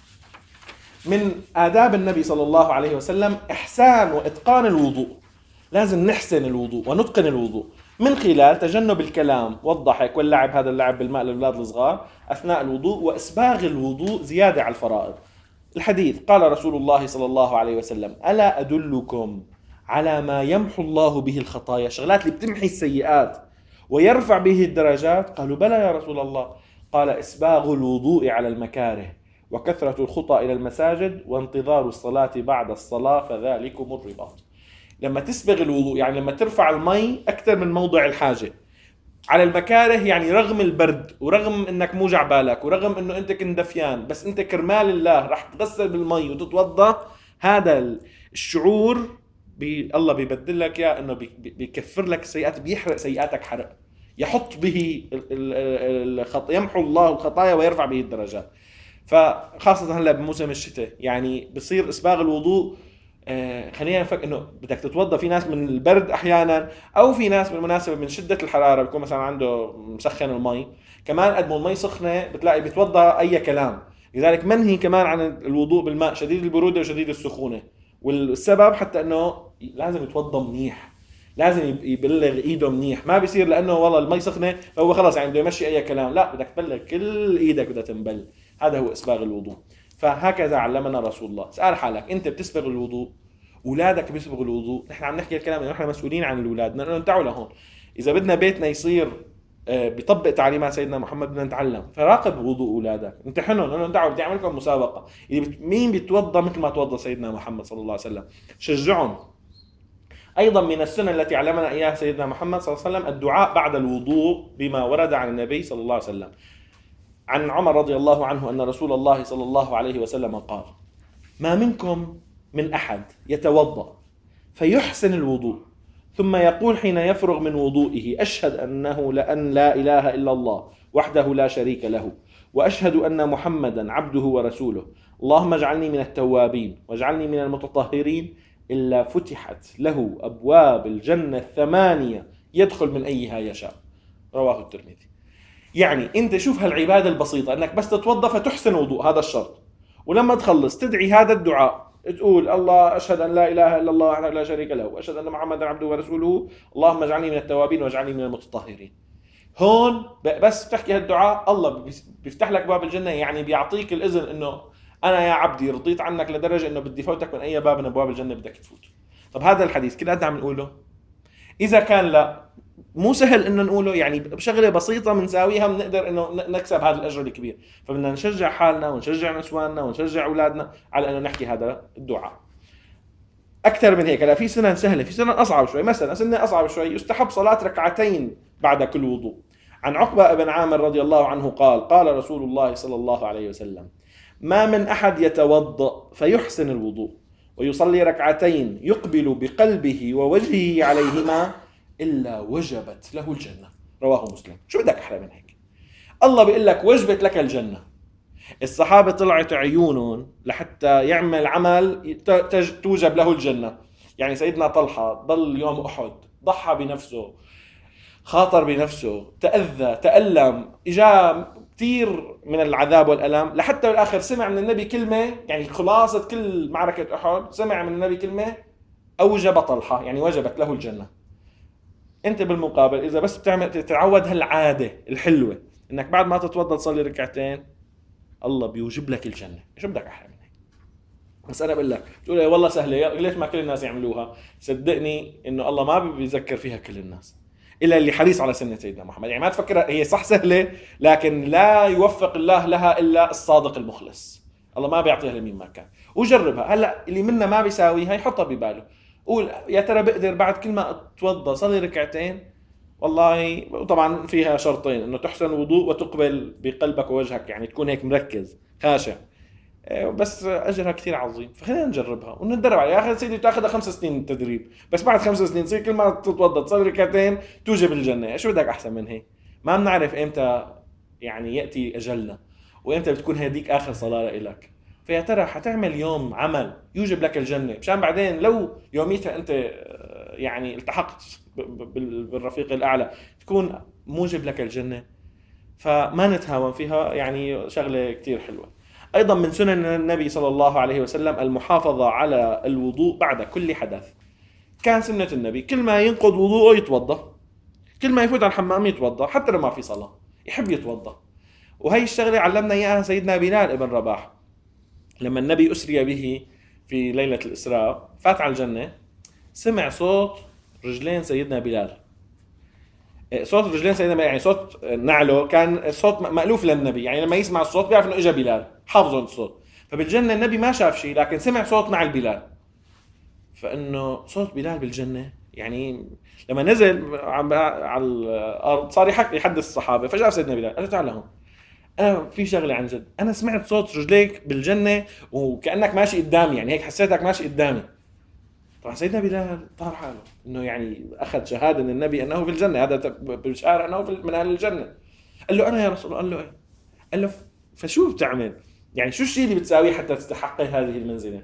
من آداب النبي صلى الله عليه وسلم إحسان وإتقان الوضوء. لازم نحسن الوضوء ونتقن الوضوء من خلال تجنب الكلام والضحك واللعب، هذا اللعب بالماء للأولاد الصغار أثناء الوضوء، وإسباغ الوضوء زيادة على الفرائض. الحديث قال رسول الله صلى الله عليه وسلم: ألا أدلكم على ما يمحو الله به الخطايا، شغلات اللي بتمحي السيئات ويرفع به الدرجات؟ قالوا بلى يا رسول الله. قال: إسباغ الوضوء على المكاره، وكثرة الخطى إلى المساجد، وانتظار الصلاة بعد الصلاة، فذلكم الرباط. لما تسبغ الوضوء يعني لما ترفع المي أكثر من موضع الحاجة على المكاره، يعني رغم البرد ورغم انك موجع بالك ورغم انه انت كنت دفيان، بس انت كرمال الله رح تغسل بالمي وتتوضا، هذا الشعور بي الله بيبدل لك يا انه بيكفر لك السيئات، بيحرق سيئاتك حرق، يحط به الخط يمحو الله الخطايا ويرفع به الدرجات. فخاصة هلا بموسم الشتاء يعني بصير اسباغ الوضوء. آه خلينا نفكر انه بدك تتوضا، في ناس من البرد احيانا، او في ناس بالمناسبه من شده الحراره بيكون مثلا عنده مسخن المي، كمان قد ما المي سخنه بتلاقي بيتوضا اي كلام. لذلك منهي كمان عن الوضوء بالماء شديد البروده وشديد السخونه، والسبب حتى انه لازم يتوضا منيح، لازم يبلغ ايده منيح. ما بيصير لانه والله المي سخنه فهو خلص يعني بده يمشي اي كلام، لا بدك تبلغ كل ايدك بدها تنبل. هذا هو اسباغ الوضوء. فهكذا علمنا رسول الله. سأل حالك انت بتسبغ الوضوء؟ اولادك بيسبغوا الوضوء؟ نحن عم نحكي الكلام انه نحن مسؤولين عن الاولاد، بدنا ننتعوا لهون. اذا بدنا بيتنا يصير بيطبق تعليمات سيدنا محمد بدنا نتعلم. فراقب وضوء اولادك، امتحنهم، انه انتعوا بدي اعمل لكم مسابقه مين بيتوضا مثل ما توضا سيدنا محمد صلى الله عليه وسلم. شجعهم. أيضا من السنن التي علمنا إياها سيدنا محمد صلى الله عليه وسلم الدعاء بعد الوضوء بما ورد عن النبي صلى الله عليه وسلم. عن عمر رضي الله عنه أن رسول الله صلى الله عليه وسلم قال: ما منكم من أحد يتوضأ فيحسن الوضوء ثم يقول حين يفرغ من وضوئه: أشهد أنه لأن لا إله إلا الله وحده لا شريك له، وأشهد أن محمدا عبده ورسوله، اللهم اجعلني من التوابين واجعلني من المتطهرين، إلا فتحت له أبواب الجنة الثمانية يدخل من أيها يشاء. رواه الترمذي. يعني أنت شوف هالعبادة البسيطة، أنك بس تتوضأ فتحسن وضوء، هذا الشرط، ولما تخلص تدعي هذا الدعاء، تقول: الله أشهد أن لا إله إلا الله وحده لا شريك له، وأشهد أن محمدا عبده ورسوله، اللهم اجعلني من التوابين واجعلني من المتطهرين. هون بس تحكي هالدعاء الله بيفتح لك باب الجنة، يعني بيعطيك الإذن إنه أنا يا عبدي رضيت عنك لدرجة إنه بدي فوتك من أي باب من أبواب الجنة بدك تفوت. طب هذا الحديث كل قد عم نقوله؟ إذا كان لا مو سهل إنه نقوله، يعني بشغلة بسيطة بنساويها بنقدر إنه نكسب هذا الأجر الكبير، فبدنا نشجع حالنا ونشجع نسواننا ونشجع أولادنا على إنه نحكي هذا الدعاء. أكثر من هيك لا، في سنن سهلة، في سنن أصعب شوي. مثلا سنة أصعب شوي، يستحب صلاة ركعتين بعد كل وضوء. عن عقبة بن عامر رضي الله عنه قال: قال رسول الله صلى الله عليه وسلم: ما من أحد يتوضأ فيحسن الوضوء ويصلي ركعتين يقبل بقلبه ووجهه عليهما إلا وجبت له الجنة. رواه مسلم. شو بدك أحلى من هيك؟ الله بيقول لك وجبت لك الجنة. الصحابة طلعت عيونهم لحتى يعمل عمل توجب له الجنة. يعني سيدنا طلحة ضل يوم أحد ضحى بنفسه، خاطر بنفسه، تأذى، تألم، إجا كثير من العذاب والألم، لحتى بالآخر سمع من النبي كلمة، يعني خلاصة كل معركة أحد سمع من النبي كلمة أوجب طلحة، يعني وجبت له الجنة. أنت بالمقابل إذا بس بتعمل تتعود هالعادة الحلوة إنك بعد ما تتوضأ تصلي ركعتين، الله بيوجب لك الجنة. شو بدك أحلى من هيك؟ بس أنا بقول لك تقول والله سهلة، ليش ما كل الناس يعملوها؟ صدقني إنه الله ما بيذكر فيها كل الناس إلا اللي حريص على سنة سيدنا محمد. يعني ما تفكر هي صح سهلة، لكن لا يوفق الله لها إلا الصادق المخلص. الله ما بيعطيها لمين ما كان. وجربها. هلأ اللي منا ما بيساويها يحطها بباله، قول يا ترى بقدر بعد كل ما اتوضى صلي ركعتين. والله طبعا فيها شرطين، انه تحسن وضوء وتقبل بقلبك ووجهك، يعني تكون هيك مركز خاشع، بس اجرها كثير عظيم. فخلينا نجربها ونتدرب عليها. يا اخي سيدي تاخذها خمس سنين تدريب، بس بعد خمس سنين تصير كل ما تتوضى تصلي ركعتين توجب الجنة. شو بدك احسن من هيك؟ ما بنعرف امتى يعني ياتي اجلنا وامتى بتكون هذيك اخر صلاة لك. فيا ترى حتعمل يوم عمل يوجب لك الجنة، مشان بعدين لو يوميتها انت يعني التحقت بالرفيق الاعلى تكون موجب لك الجنة. فما نتهاون فيها، يعني شغلة كتير حلوة. ايضا من سنن النبي صلى الله عليه وسلم المحافظة على الوضوء بعد كل حدث. كان سنة النبي كل ما ينقض وضوءه يتوضا، كل ما يفوت على الحمام يتوضا، حتى لو ما في صلاة يحب يتوضا. وهي الشغلة علمنا اياها سيدنا بلال ابن رباح لما النبي أسري به في ليلة الإسراء، فات على الجنة سمع صوت رجلين سيدنا بلال. صوت رجلين سيدنا بلال يعني صوت نعله، كان صوت مألوف للنبي، يعني لما يسمع الصوت بيعرف إنه إجا بلال، حافظوا الصوت. فبالجنة النبي ما شاف شيء، لكن سمع صوت نعل بلال، فإنه صوت بلال بالجنة. يعني لما نزل على الأرض صار يحكي يحدث الصحابة، فجاء سيدنا بلال قال تعال هون، أنا في شغلة عن جد، أنا سمعت صوت رجليك بالجنة وكأنك ماشي قدامي، يعني هيك حسيتك ماشي قدامي. طبعا سيدنا بلال طار حاله إنه يعني أخذ شهادة من النبي أنه في الجنة، هذا بشارة أنه من أهل الجنة. قال له أنا يا رسول الله. قال له إيه؟ قال له فشو بتعمل؟ يعني شو الشيء اللي بتساويه حتى تستحقي هذه المنزلة؟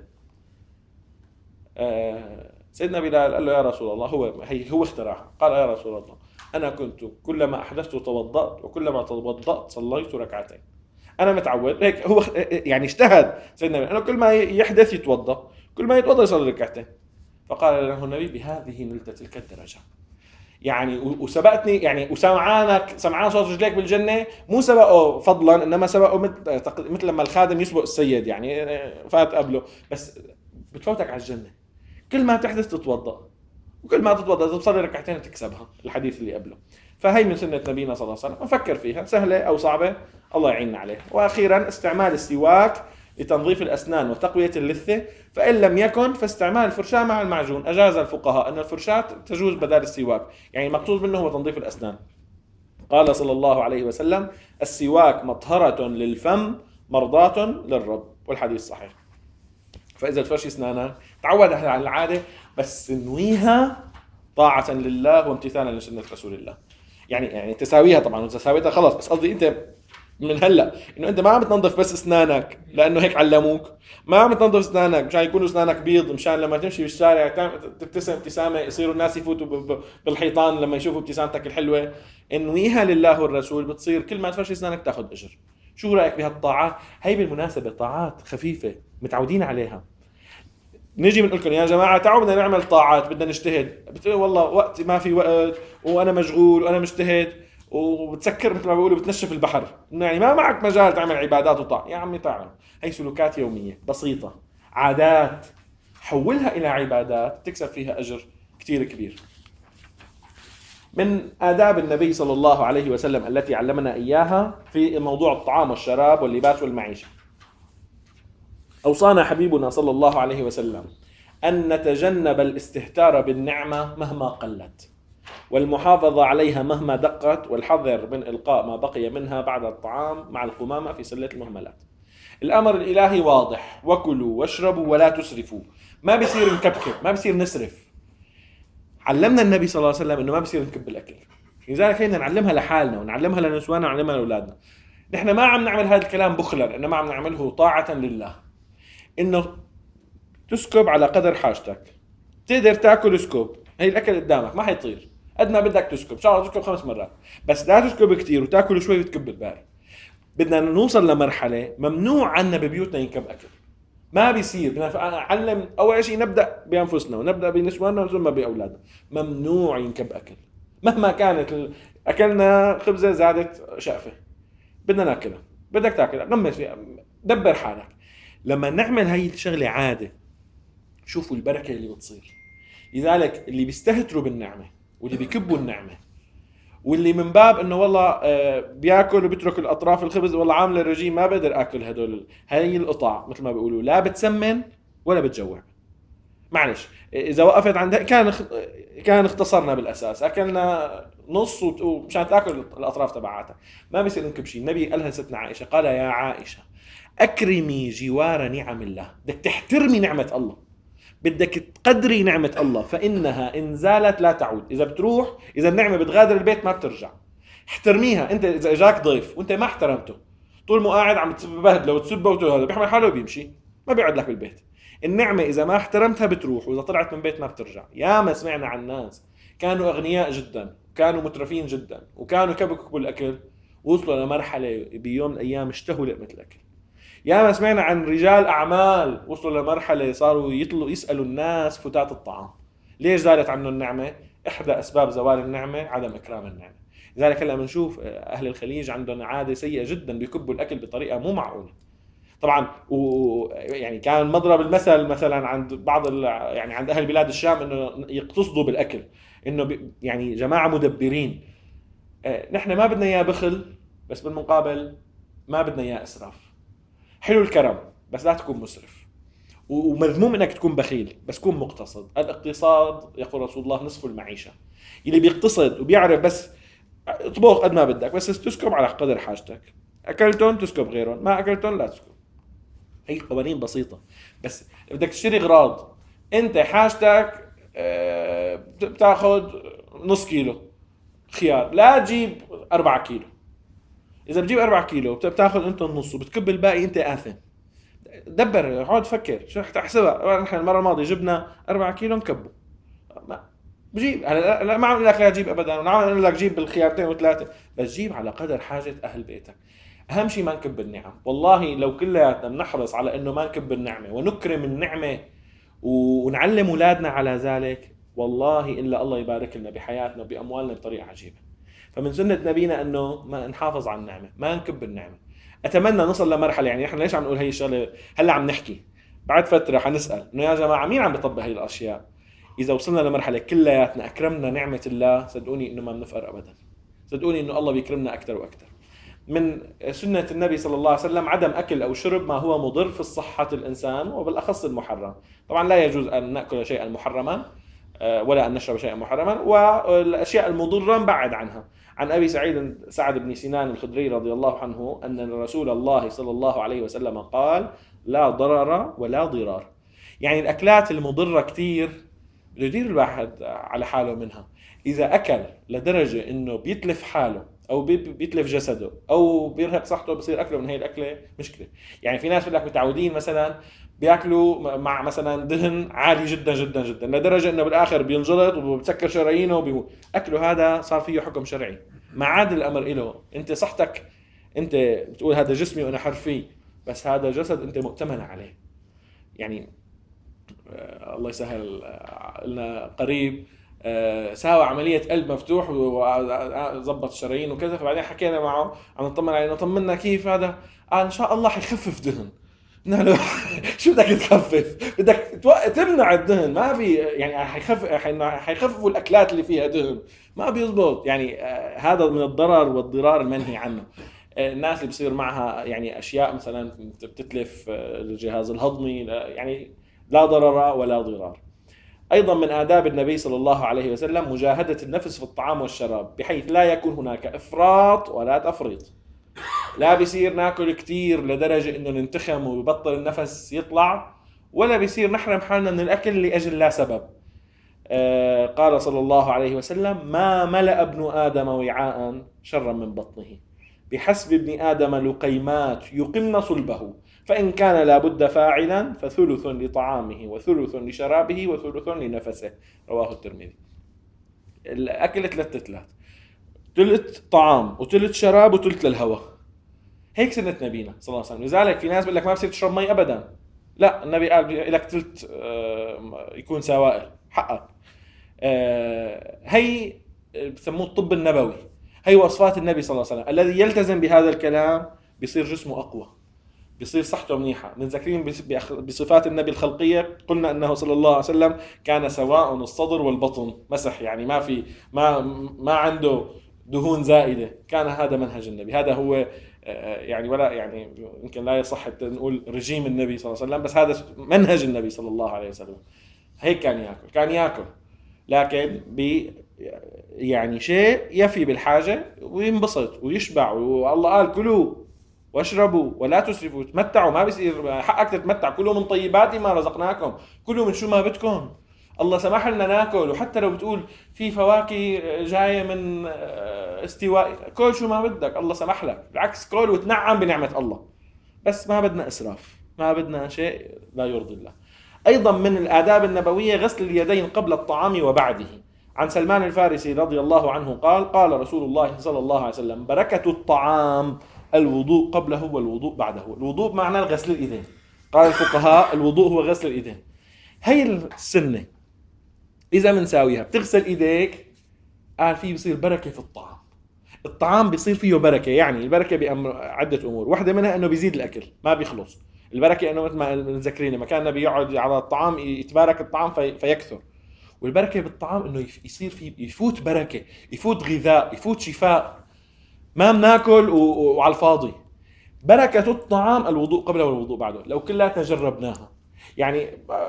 آه سيدنا بلال قال له يا رسول الله هو هي هو اخترعها. قال يا رسول الله أنا كنت كلما أحدثت توضأت وكلما توضأت صليت ركعتين. أنا متعود هيك. هو يعني اجتهد سيدنا بلال أنه كل ما يحدث يتوضأ، كل ما يتوضأ يصلي ركعتين. فقال له النبي بهذه نلت تلك الدرجة. يعني وسبقتني، يعني وسمعانك سمعان صوت رجليك بالجنة مو سبقه فضلا، إنما سبقه مثل مثل لما الخادم يسبق السيد، يعني فات قبله، بس بتفوتك على الجنة. كل ما تحدث تتوضأ وكل ما تتوضأ تصلي ركعتين تكسبها، الحديث اللي قبله. فهي من سنة نبينا صلى الله عليه وسلم، نفكر فيها سهلة أو صعبة الله يعيننا عليه. وأخيرا استعمال السواك لتنظيف الأسنان وتقوية اللثة، فإن لم يكن فاستعمال الفرشاة مع المعجون. أجاز الفقهاء أن الفرشاة تجوز بدال السواك، يعني المقصود منه هو تنظيف الأسنان. قال صلى الله عليه وسلم: السواك مطهرة للفم مرضاة للرب، والحديث صحيح. فإذا الفرش أسنانك تعود على العادة، بس نويها طاعة لله وامتثالا لسنة رسول الله. يعني يعني تساويها طبعا، وتساويتها خلاص، بس قصدي أنت من هلا انه انت ما عم تنظف بس اسنانك لانه هيك علموك، ما عم تنظف اسنانك مشان يكونوا اسنانك بيض، مشان لما تمشي بالشارع تبتسم ابتسامه يصيروا الناس يفوتوا بالحيطان لما يشوفوا ابتسامتك الحلوه. انويها لله والرسول، بتصير كل ما تفرش اسنانك تاخذ اجر. شو رايك بهالطاعات؟ هي بالمناسبه طاعات خفيفه متعودين عليها. نيجي بنقول لكم يا جماعه تعالوا بدنا نعمل طاعات، بدنا نجتهد، بتقول والله وقت ما في وقت وانا مشغول وانا مجتهد، وبتسكر مثل ما بيقولوا بتنشف البحر، يعني ما معك مجال تعمل عبادات وطاعة. يا عمي تعلم هي سلوكات يومية بسيطة، عادات، حولها إلى عبادات تكسب فيها أجر كتير كبير. من آداب النبي صلى الله عليه وسلم التي علمنا إياها في موضوع الطعام والشراب واللباس والمعيشة، أوصانا حبيبنا صلى الله عليه وسلم أن نتجنب الاستهتار بالنعمة مهما قلت، والمحافظة عليها مهما دقت، والحذر من إلقاء ما بقي منها بعد الطعام مع القمامة في سلة المهملات. الأمر الإلهي واضح: وكلوا واشربوا ولا تسرفوا. ما بيصير نكبكب، ما بيصير نسرف. علمنا النبي صلى الله عليه وسلم إنه ما بيصير نكب الأكل، لذلك خلينا نعلمها لحالنا ونعلمها لنسوانا ونعلمها لأولادنا. نحن ما عم نعمل هذا الكلام بخلا، إنما عم نعمله طاعة لله. إنه تسكب على قدر حاجتك، تقدر تاكل اسكب، هي الأكل قدامك ما حيطير، قد ما بدك تسكب، ان شاء الله تسكب خمس مرات، بس لا تسكب كتير وتاكل شوي وتكب الباقي. بدنا نوصل لمرحله ممنوع عنا ببيوتنا ينكب اكل، ما بيصير. بدنا نعلم اول شيء نبدا بانفسنا ونبدا بنسواننا ثم باولادنا. ممنوع ينكب اكل مهما كانت. اكلنا خبزه زادت شقفه بدنا ناكلها، بدك تاكلها غمس فيها، دبر حالك. لما نعمل هاي الشغله عاده شوفوا البركه اللي بتصير. لذلك اللي بيستهتروا بالنعمه واللي بيكبوا النعمة واللي من باب انه والله بياكل وبيترك الاطراف الخبز، والله عامل الرجيم ما بقدر اكل هدول، هاي القطع مثل ما بيقولوا لا بتسمن ولا بتجوع. معلش اذا وقفت عند كان كان اختصرنا بالاساس، اكلنا نص ومشان تاكل الاطراف تبعاتها، ما بيصير نكب شيء. النبي قالها ستنا عائشه، قال: يا عائشه اكرمي جوار نعم الله. بدك تحترمي نعمه الله، بدك تقدري نعمة الله، فإنها إن زالت لا تعود. إذا بتروح، إذا النعمة بتغادر البيت ما بترجع. احترميها. أنت إذا إجاك ضيف وأنت ما احترمته، طول ما قاعد عم تبهدله وتسبه وهذا بيحمل حاله وبيمشي، ما بيقعد لك بالبيت. النعمة إذا ما احترمتها بتروح، وإذا طلعت من بيت ما بترجع. يا ما سمعنا عن ناس كانوا أغنياء جدا، كانوا مترفين جدا، وكانوا كبكوا الأكل، وصلوا لمرحلة بيوم من الأيام اشتهوا لقمة الأكل. يا ما سمعنا عن رجال أعمال وصلوا لمرحلة صاروا يطلوا يسألوا الناس فتات الطعام. ليش زالت عنه النعمة؟ إحدى أسباب زوال النعمة عدم إكرام النعمة. لذلك هلا بنشوف أهل الخليج عندهم عادة سيئة جدا، بيكبوا الأكل بطريقة مو معقولة. طبعا ويعني كان مضرب المثل مثلا عند بعض يعني عند أهل بلاد الشام إنه يقتصدوا بالأكل، إنه يعني جماعة مدبرين. نحن ما بدنا إياه بخل، بس بالمقابل ما بدنا إياه إسراف. حلو الكرم بس لا تكون مسرف، ومذموم انك تكون بخيل بس تكون مقتصد. الاقتصاد يقول رسول الله نصف المعيشة. اللي بيقتصد وبيعرف بس اطبخ قد ما بدك، بس تسكب على قدر حاجتك، اكلتون تسكب غيرهم، ما اكلتون لا تسكب. هي قوانين بسيطة. بس بدك تشتري اغراض، انت حاجتك بتاخد نص كيلو خيار، لا تجيب أربعة كيلو. إذا بتجيب أربعة كيلو بتاخذ أنت النص وبتكب الباقي أنت آثم. دبر، اقعد فكر شو رح تحسبها. نحن المرة الماضية جبنا أربعة كيلو نكبه، ما بجيب. أنا ما عم أقول لك لا جيب أبدا، أنا عم أقول لك جيب بالخيارتين وثلاثة، بس جيب على قدر حاجة أهل بيتك. أهم شيء ما نكب النعم. والله لو كلياتنا نحرص على إنه ما نكب النعمة ونكرم النعمة ونعلم أولادنا على ذلك، والله إلا الله يبارك لنا بحياتنا وبأموالنا بطريقة عجيبة. فمن سنة نبينا أنه ما نحافظ على النعمة، ما نكب النعمة. أتمنى نصل لمرحلة، يعني إحنا ليش عم نقول هاي الشغلة هلا عم نحكي، بعد فترة حنسأل إنه يا جماعة مين عم بيطبق هاي الأشياء. إذا وصلنا لمرحلة كلياتنا أكرمنا نعمة الله، صدقوني إنه ما بنفقر أبدا، صدقوني إنه الله بيكرمنا أكتر وأكتر. من سنة النبي صلى الله عليه وسلم عدم أكل أو شرب ما هو مضر في صحة الإنسان وبالأخص المحرم. طبعا لا يجوز أن نأكل شيئا محرما ولا أن نشرب شيئا محرما، والأشياء المضرة نبعد عنها. عن أبي سعيد سعد بن سنان الخدري رضي الله عنه أن رسول الله صلى الله عليه وسلم قال: لا ضرر ولا ضرار. يعني الأكلات المضرة كتير يدير الواحد على حاله منها. إذا أكل لدرجة إنه بيتلف حاله أو بيتلف جسده أو بيرهق صحته، بصير أكله من هي الأكلة مشكلة. يعني في ناس بيقول لك متعودين مثلا بياكلوا مع مثلا دهن عالي جدا جدا جدا لدرجة إنه بالآخر بينجلط وبتسكر شرايينه وبيموت. أكله هذا صار فيه حكم شرعي، ما عاد الأمر إله. أنت صحتك، أنت بتقول هذا جسمي وأنا حر فيه، بس هذا جسد أنت مؤتمن عليه. يعني آه الله يسهل، آه لنا قريب آه ساوى عملية قلب مفتوح وضبط الشرايين وكذا، فبعدين حكينا معه عم نطمن عليه، نطمنا كيف هذا؟ قال إن شاء الله حيخفف دهن. له شو بدك تخفف؟ بدك تمنع الدهن، ما في يعني حيخفف حيخففوا الأكلات اللي فيها دهن، ما بيزبط. يعني آه هذا من الضرر والضرار المنهي عنه. آه الناس اللي بصير معها يعني أشياء مثلا بتتلف آه الجهاز الهضمي، يعني لا ضرر ولا ضرار. أيضا من آداب النبي صلى الله عليه وسلم مجاهدة النفس في الطعام والشراب، بحيث لا يكون هناك إفراط ولا تفريط. لا بيصير ناكل كتير لدرجة إنه ننتخم ويبطل النفس يطلع، ولا بيصير نحرم حالنا من الأكل لأجل لا سبب. آه قال صلى الله عليه وسلم: ما ملأ ابن آدم وعاء شرا من بطنه، بحسب ابن آدم لقيمات يقمن صلبه، فإن كان لابد فاعلا فثلث لطعامه وثلث لشرابه وثلث لنفسه. رواه الترمذي. الأكل ثلاث ثلاث، ثلث طعام وثلث شراب وثلث للهواء. هيك سنة نبينا صلى الله عليه وسلم. لذلك في ناس بيقول لك ما بصير تشرب مي أبدا. لا، النبي قال لك ثلث يكون سوائل، حقك. هي بسموه الطب النبوي، هي وصفات النبي صلى الله عليه وسلم. الذي يلتزم بهذا الكلام بيصير جسمه أقوى، بيصير صحته منيحة. متذكرين بصفات النبي الخلقية قلنا أنه صلى الله عليه وسلم كان سواء الصدر والبطن مسح، يعني ما في ما ما عنده دهون زائدة. كان هذا منهج النبي، هذا هو يعني، ولا يعني يمكن لا يصح نقول رجيم النبي صلى الله عليه وسلم، بس هذا منهج النبي صلى الله عليه وسلم. هيك كان يأكل، كان يأكل لكن ب يعني شيء يفي بالحاجة وينبسط ويشبع. والله قال: كلوا واشربوا ولا تسرفوا، تمتعوا، ما بيصير حقك تتمتع. كلوا من طيبات ما رزقناكم، كلوا من شو ما بدكم. الله سمح لنا ناكل، وحتى لو بتقول في فواكه جاية من استواء، كل شو ما بدك، الله سمح لك. بالعكس كل وتنعم بنعمة الله، بس ما بدنا إسراف، ما بدنا شيء لا يرضي الله. أيضا من الآداب النبوية غسل اليدين قبل الطعام وبعده. عن سلمان الفارسي رضي الله عنه قال: قال رسول الله صلى الله عليه وسلم: بركة الطعام الوضوء قبله والوضوء بعده. الوضوء معناه غسل الإيدين. قال الفقهاء: الوضوء هو غسل الإيدين. هي السنة إذا منساويها بتغسل إيديك، قال فيه بيصير بركة في الطعام. الطعام بيصير فيه بركة، يعني البركة بأمر عدة أمور، واحدة منها أنه بيزيد الأكل ما بيخلص. البركة أنه مثل ما نذكرين مكان النبي يقعد على الطعام يتبارك الطعام في فيكثر. والبركة بالطعام أنه يصير فيه يفوت بركة، يفوت غذاء، يفوت شفاء، ما بناكل وعلى الفاضي. بركة الطعام الوضوء قبله والوضوء بعده. لو كلها جربناها، يعني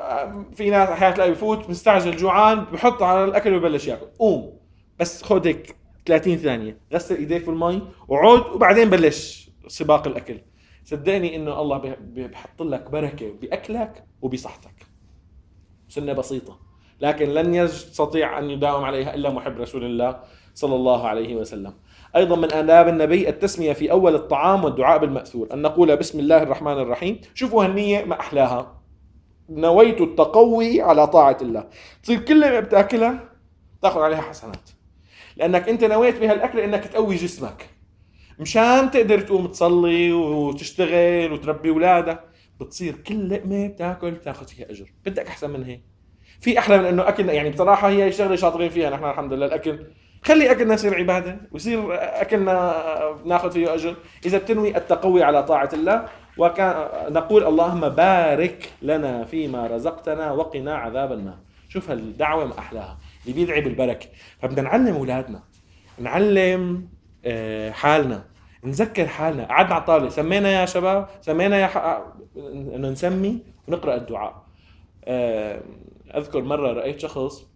في ناس أحيانا تلاقي بفوت مستعجل جوعان بحط على الأكل ويبلش يأكل، قوم بس خد هيك ثلاثين ثانية، غسل إيديك بالماء وعود، وبعدين بلش سباق الأكل. صدقني إنه الله بيحط لك بركة بأكلك وبصحتك. سنة بسيطة لكن لن يستطيع أن يداوم عليها إلا محب رسول الله صلى الله عليه وسلم. أيضا من آداب النبي التسمية في أول الطعام والدعاء بالمأثور، أن نقول بسم الله الرحمن الرحيم. شوفوا هالنية ما أحلاها، نويت التقوي على طاعة الله. تصير كل ما بتاكلها تأخذ عليها حسنات، لأنك أنت نويت بها الأكل إنك تقوي جسمك مشان تقدر تقوم تصلي وتشتغل وتربي أولادك. بتصير كل لقمة بتاكل تأخذ فيها أجر. بدك أحسن من هيك؟ في أحلى من إنه أكلنا، يعني بصراحة هي شغلة شاطرين فيها نحن الحمد لله. الأكل خلي أكلنا يصير عبادة ويصير أكلنا ناخذ فيه أجر إذا بتنوي التقوي على طاعة الله. وكان نقول: اللهم بارك لنا فيما رزقتنا وقنا عذاب النار. شوف هالدعوة ما أحلاها، اللي بيدعي بالبركة. فبدنا نعلم أولادنا، نعلم حالنا، نذكر حالنا. قعدنا على الطاولة سمينا يا شباب، سمينا يا ح... انه نسمي ونقرأ الدعاء. اذكر مرة رأيت شخص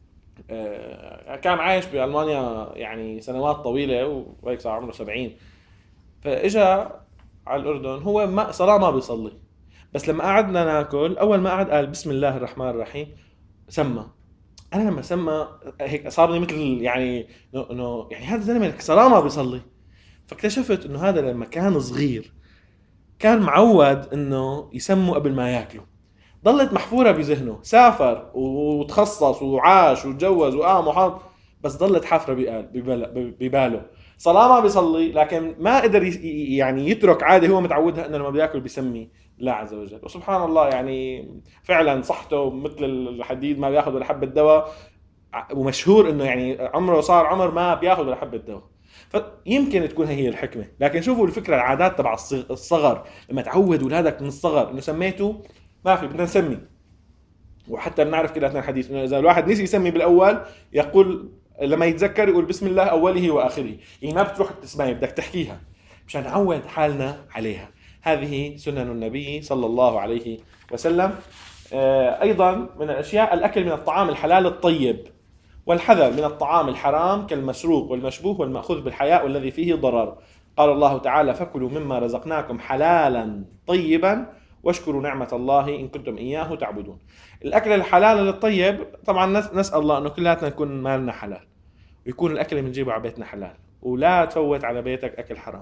كان عايش بألمانيا يعني سنوات طويلة وهيك صار عمره سبعين، فاجا على الأردن. هو ما صلاة ما بيصلي، بس لما قعدنا ناكل أول ما قعد قال بسم الله الرحمن الرحيم سمى. أنا لما سمى هيك صارني مثل يعني إنه يعني هذا الزلمة صلاة ما بيصلي. فاكتشفت إنه هذا لما كان صغير كان معود إنه يسموا قبل ما يأكلوا، ضلت محفورة بذهنه. سافر وتخصص وعاش وتجوز وقام وحاط، بس ضلت حافرة بباله. صلاة ما بيصلي لكن ما قدر يعني يترك عادة هو متعودها انه لما بياكل بيسمي الله عز وجل. وسبحان الله يعني فعلا صحته مثل الحديد، ما بياخذ ولا حبة دواء، ومشهور انه يعني عمره صار عمر ما بياخذ ولا حبة دواء. فيمكن تكون هي الحكمة. لكن شوفوا الفكرة، العادات تبع الصغر، لما تعود اولادك من الصغر انه سميته ما في بدنا نسمي. وحتى بنعرف كلاتنا الحديث انه اذا الواحد نسي يسمي بالاول يقول لما يتذكر يقول بسم الله اوله واخره، يعني ما بتروح تسمعي بدك تحكيها مشان نعود حالنا عليها. هذه سنن النبي صلى الله عليه وسلم. ايضا من الاشياء الاكل من الطعام الحلال الطيب، والحذر من الطعام الحرام كالمسروق والمشبوه والمأخوذ بالحياء والذي فيه ضرر. قال الله تعالى فكلوا مما رزقناكم حلالا طيبا واشكروا نعمة الله إن كنتم إياه تعبدون. الأكل الحلال الطيب طبعا نسأل الله أنه كلاتنا نكون مالنا حلال، ويكون الأكل اللي بنجيبه على بيتنا حلال، ولا تفوت على بيتك أكل حرام.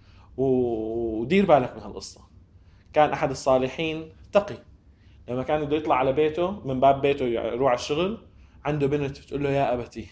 ودير بالك من هالقصة. كان أحد الصالحين تقي، لما كان بده يطلع على بيته من باب بيته يروح على الشغل، عنده بنت تقول له يا أبتي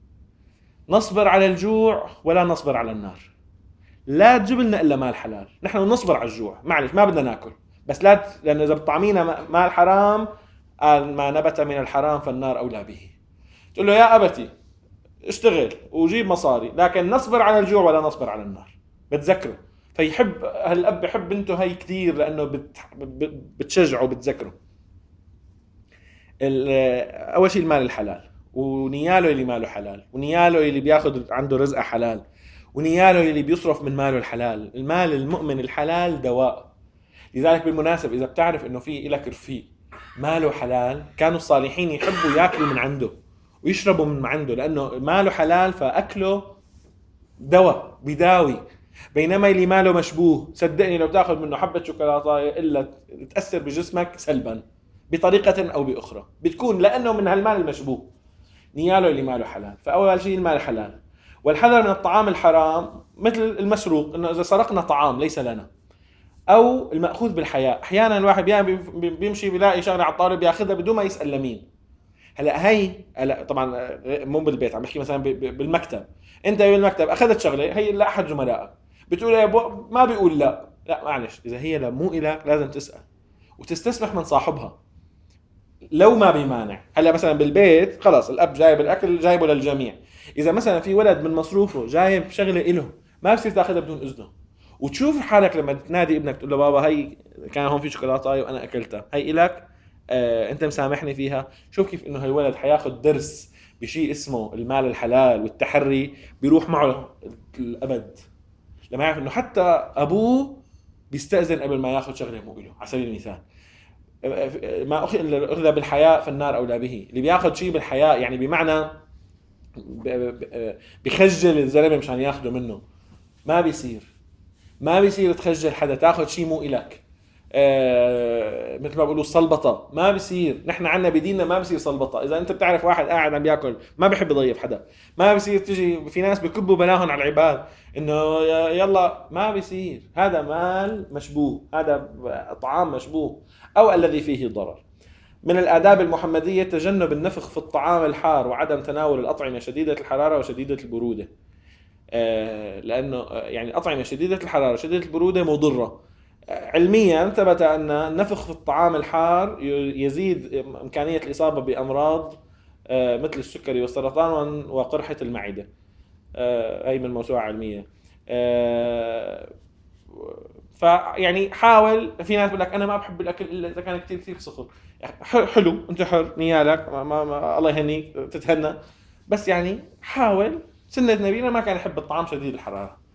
نصبر على الجوع ولا نصبر على النار، لا تجيب لنا إلا مال حلال. نحن نصبر على الجوع معلش ما بدنا ناكل، بس لا ت... لأنه إذا بطعمينا مال حرام قال ما نبت من الحرام فالنار أولى به. تقول له يا أبتي اشتغل وجيب مصاري، لكن نصبر على الجوع ولا نصبر على النار. بتذكره. فيحب هالأب بيحب بنته هاي كتير لأنه بت... بتشجعه بتذكره. أول شيء المال الحلال، ونياله اللي ماله حلال، ونياله اللي بياخد عنده رزقه حلال، ونياله اللي بيصرف من ماله الحلال. المال المؤمن الحلال دواء. لذلك بالمناسبة إذا بتعرف إنه في إلك رفيق ماله حلال، كانوا الصالحين يحبوا يأكلوا من عنده ويشربوا من عنده، لأنه ماله حلال فأكله دواء بيداوي. بينما اللي ماله مشبوه صدقني لو تأخذ منه حبة شوكولاتة إلا تأثر بجسمك سلبا بطريقة أو بأخرى، بتكون لأنه من هالمال المشبوه. نياله اللي ماله حلال. فأول شيء المال حلال. والحذر من الطعام الحرام مثل المسروق، إنه إذا سرقنا طعام ليس لنا، أو المأخوذ بالحياء. أحيانا الواحد بيمشي بيلاقي شغلة على الطاولة بياخذها بدون ما يسأل لمين. هلا هي هلا طبعا مو بالبيت، عم بحكي مثلا بالمكتب. أنت بالمكتب أخذت شغلة هي لأحد زملائك، بتقول يا ابو ما بيقول لا لا معلش، إذا هي لا مو إلك لازم تسأل وتستسمح من صاحبها لو ما بيمانع. هلا مثلا بالبيت خلاص الأب جايب الأكل جايبه للجميع، إذا مثلا في ولد من مصروفه جايب شغلة إله ما بصير تأخذها بدون إذنه. وتشوف حالك لما تنادي ابنك تقول له بابا هاي كان هون في شوكولاتة وأنا أكلتها هاي إلك، آه أنت مسامحني فيها. شوف كيف إنه هالولد حياخد درس بشيء اسمه المال الحلال والتحري، بيروح معه الأبد لما يعرف إنه حتى أبوه بيستأذن قبل ما ياخد شغلة مو إله. على سبيل المثال ما أخذ بالحياء فالنار أولى به. اللي بياخد شيء بالحياء يعني بمعنى بخجل الزلمة مشان ياخده منه، ما بيصير ما بيصير تخجل حدا تاخد شيء مو إلك. آه مثل ما بيقولوا الصلبطة ما بيصير. نحن عنا بديننا ما بيصير صلبطة. إذا أنت بتعرف واحد قاعد عم بياكل ما بيحب يضيف حدا، ما بيصير تجي في ناس بيكبوا بلاهن على العباد إنه يلا، ما بيصير. هذا مال مشبوه، هذا طعام مشبوه أو الذي فيه ضرر. من الآداب المحمدية تجنب النفخ في الطعام الحار وعدم تناول الأطعمة شديدة الحرارة وشديدة البرودة. آه لأنه يعني الأطعمة شديدة الحرارة وشديدة البرودة مضرة. آه علميا ثبت أن النفخ في الطعام الحار يزيد إمكانية الإصابة بأمراض آه مثل السكري والسرطان وقرحة المعدة. آه هي من موسوعة علمية. آه فيعني حاول. في ناس بيقول لك أنا ما بحب الأكل إلا إذا كان كتير كتير سخن. حلو أنت حر نيالك، ما ما ما الله يهنيك تتهنى، بس يعني حاول. سنة نبينا ما كان يحب الطعام شديد الحرارة،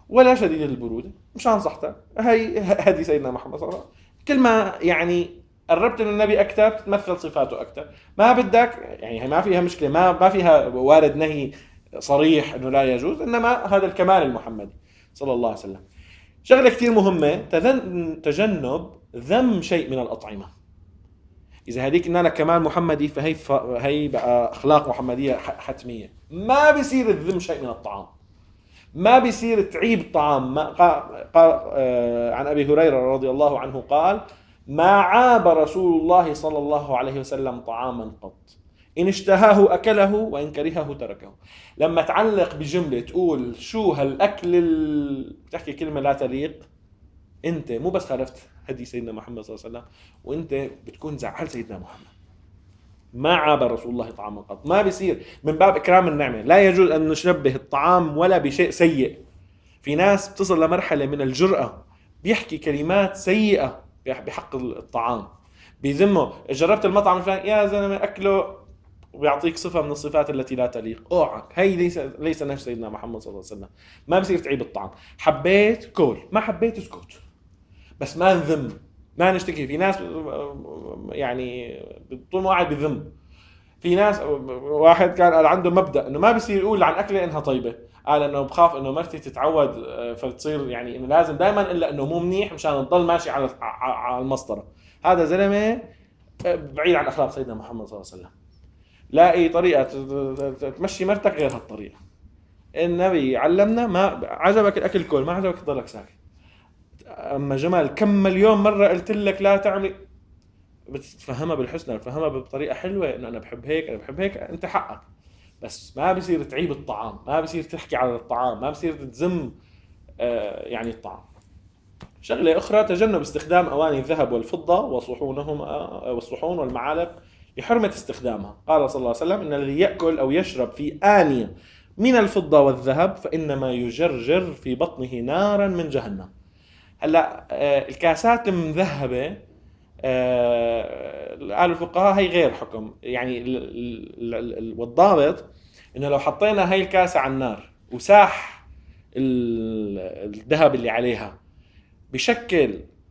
ولا شديد البروده، مشان صحتك. هي هدي سيدنا محمد صلى الله عليه وسلم. كل ما يعني قربت من النبي اكثر تتمثل صفاته اكثر. ما بدك يعني ما فيها مشكله، ما ما فيها وارد نهي صريح انه لا يجوز، انما هذا الكمال المحمدي صلى الله عليه وسلم. شغله كثير مهمه، تجنب ذم شيء من الاطعمه. اذا هذيك قلنا لك كمال محمدي، فهي ف... هي بقى اخلاق محمديه حتميه. ما بيصير الذم شيء من الطعام، ما بيصير تعيب الطعام. ما قال... قال آه عن ابي هريره رضي الله عنه قال: ما عاب رسول الله صلى الله عليه وسلم طعاما قط، إن اشتهاه أكله وإن كرهه تركه. لما تعلق بجملة تقول شو هالأكل ال... بتحكي كلمة لا تليق، أنت مو بس خالفت هدي سيدنا محمد صلى الله عليه وسلم، وأنت بتكون زعل سيدنا محمد. ما عاب رسول الله طعاما قط، ما بيصير. من باب إكرام النعمة لا يجوز أن نشبه الطعام ولا بشيء سيء. في ناس بتصل لمرحلة من الجرأة بيحكي كلمات سيئة بحق الطعام، بيذمه. جربت المطعم الفلاني، يا زلمه اكله، وبيعطيك صفه من الصفات التي لا تليق. اوعك، هي ليس ليس نهج سيدنا محمد صلى الله عليه وسلم. ما بصير تعيب الطعام. حبيت كل، ما حبيت اسكت، بس ما نذم، ما نشتكي. في ناس يعني طول ما قاعد بذم. في ناس، واحد كان قال عنده مبدا انه ما بصير يقول عن اكله انها طيبه، قال انه بخاف انه مرتي تتعود فتصير يعني انه لازم دائما الا انه مو منيح مشان تضل ماشي على على المسطره. هذا زلمه بعيد عن اخلاق سيدنا محمد صلى الله عليه وسلم. لاقي طريقه تمشي مرتك غير هالطريقه. النبي علمنا: ما عجبك الاكل كل، ما عجبك تضلك ساكت. اما جمال كم مليون مره قلت لك لا تعمل، بتفهمها بالحسنى، بتفهمها بطريقه حلوه انه انا بحب هيك، انا بحب هيك، انت حقك. بس ما بصير تعيب الطعام، ما بصير تحكي على الطعام، ما بصير تذم آه يعني الطعام. شغله اخرى: تجنب استخدام اواني الذهب والفضه وصحونهم والصحون والمعالق لحرمه استخدامها. قال صلى الله عليه وسلم: ان الذي ياكل او يشرب في آنية من الفضه والذهب فانما يجرجر في بطنه نارا من جهنم. هلا آه الكاسات المذهبه قالوا الفقهاء هي غير حكم يعني، والضابط انه لو حطينا هاي الكاسة على النار وساح الذهب اللي عليها بشكل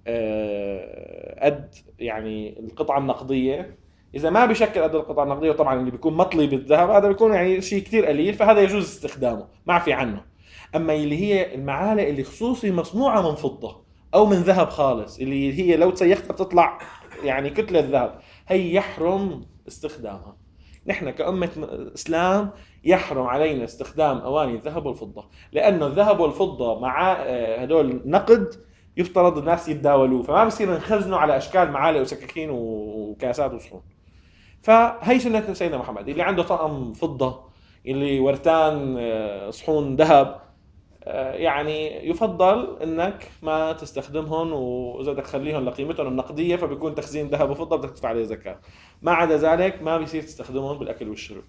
قد يعني القطعة النقدية، اذا ما بشكل قد القطعة النقدية طبعا اللي بيكون مطلي بالذهب هذا بيكون يعني شيء كتير قليل، فهذا يجوز استخدامه، ما في عنه. اما اللي هي المعالق اللي خصوصي مصنوعة من فضة او من ذهب خالص، اللي هي لو تسيختها بتطلع يعني كتلة ذهب، هي يحرم استخدامها. نحن كأمة اسلام يحرم علينا استخدام اواني الذهب والفضة، لانه الذهب والفضة مع هدول نقد يفترض الناس يتداولوه، فما بصير نخزنه على اشكال معالق وسكاكين وكاسات وصحون. فهي سنة سيدنا محمد. اللي عنده طقم فضة، اللي ورتان صحون ذهب، يعني يفضل انك ما تستخدمهم، واذا بدك تخليهم لقيمتهم النقديه فبيكون تخزين ذهب وفضه بدك تدفع عليه زكاه. ما عدا ذلك ما بيصير تستخدمهم بالاكل والشرب.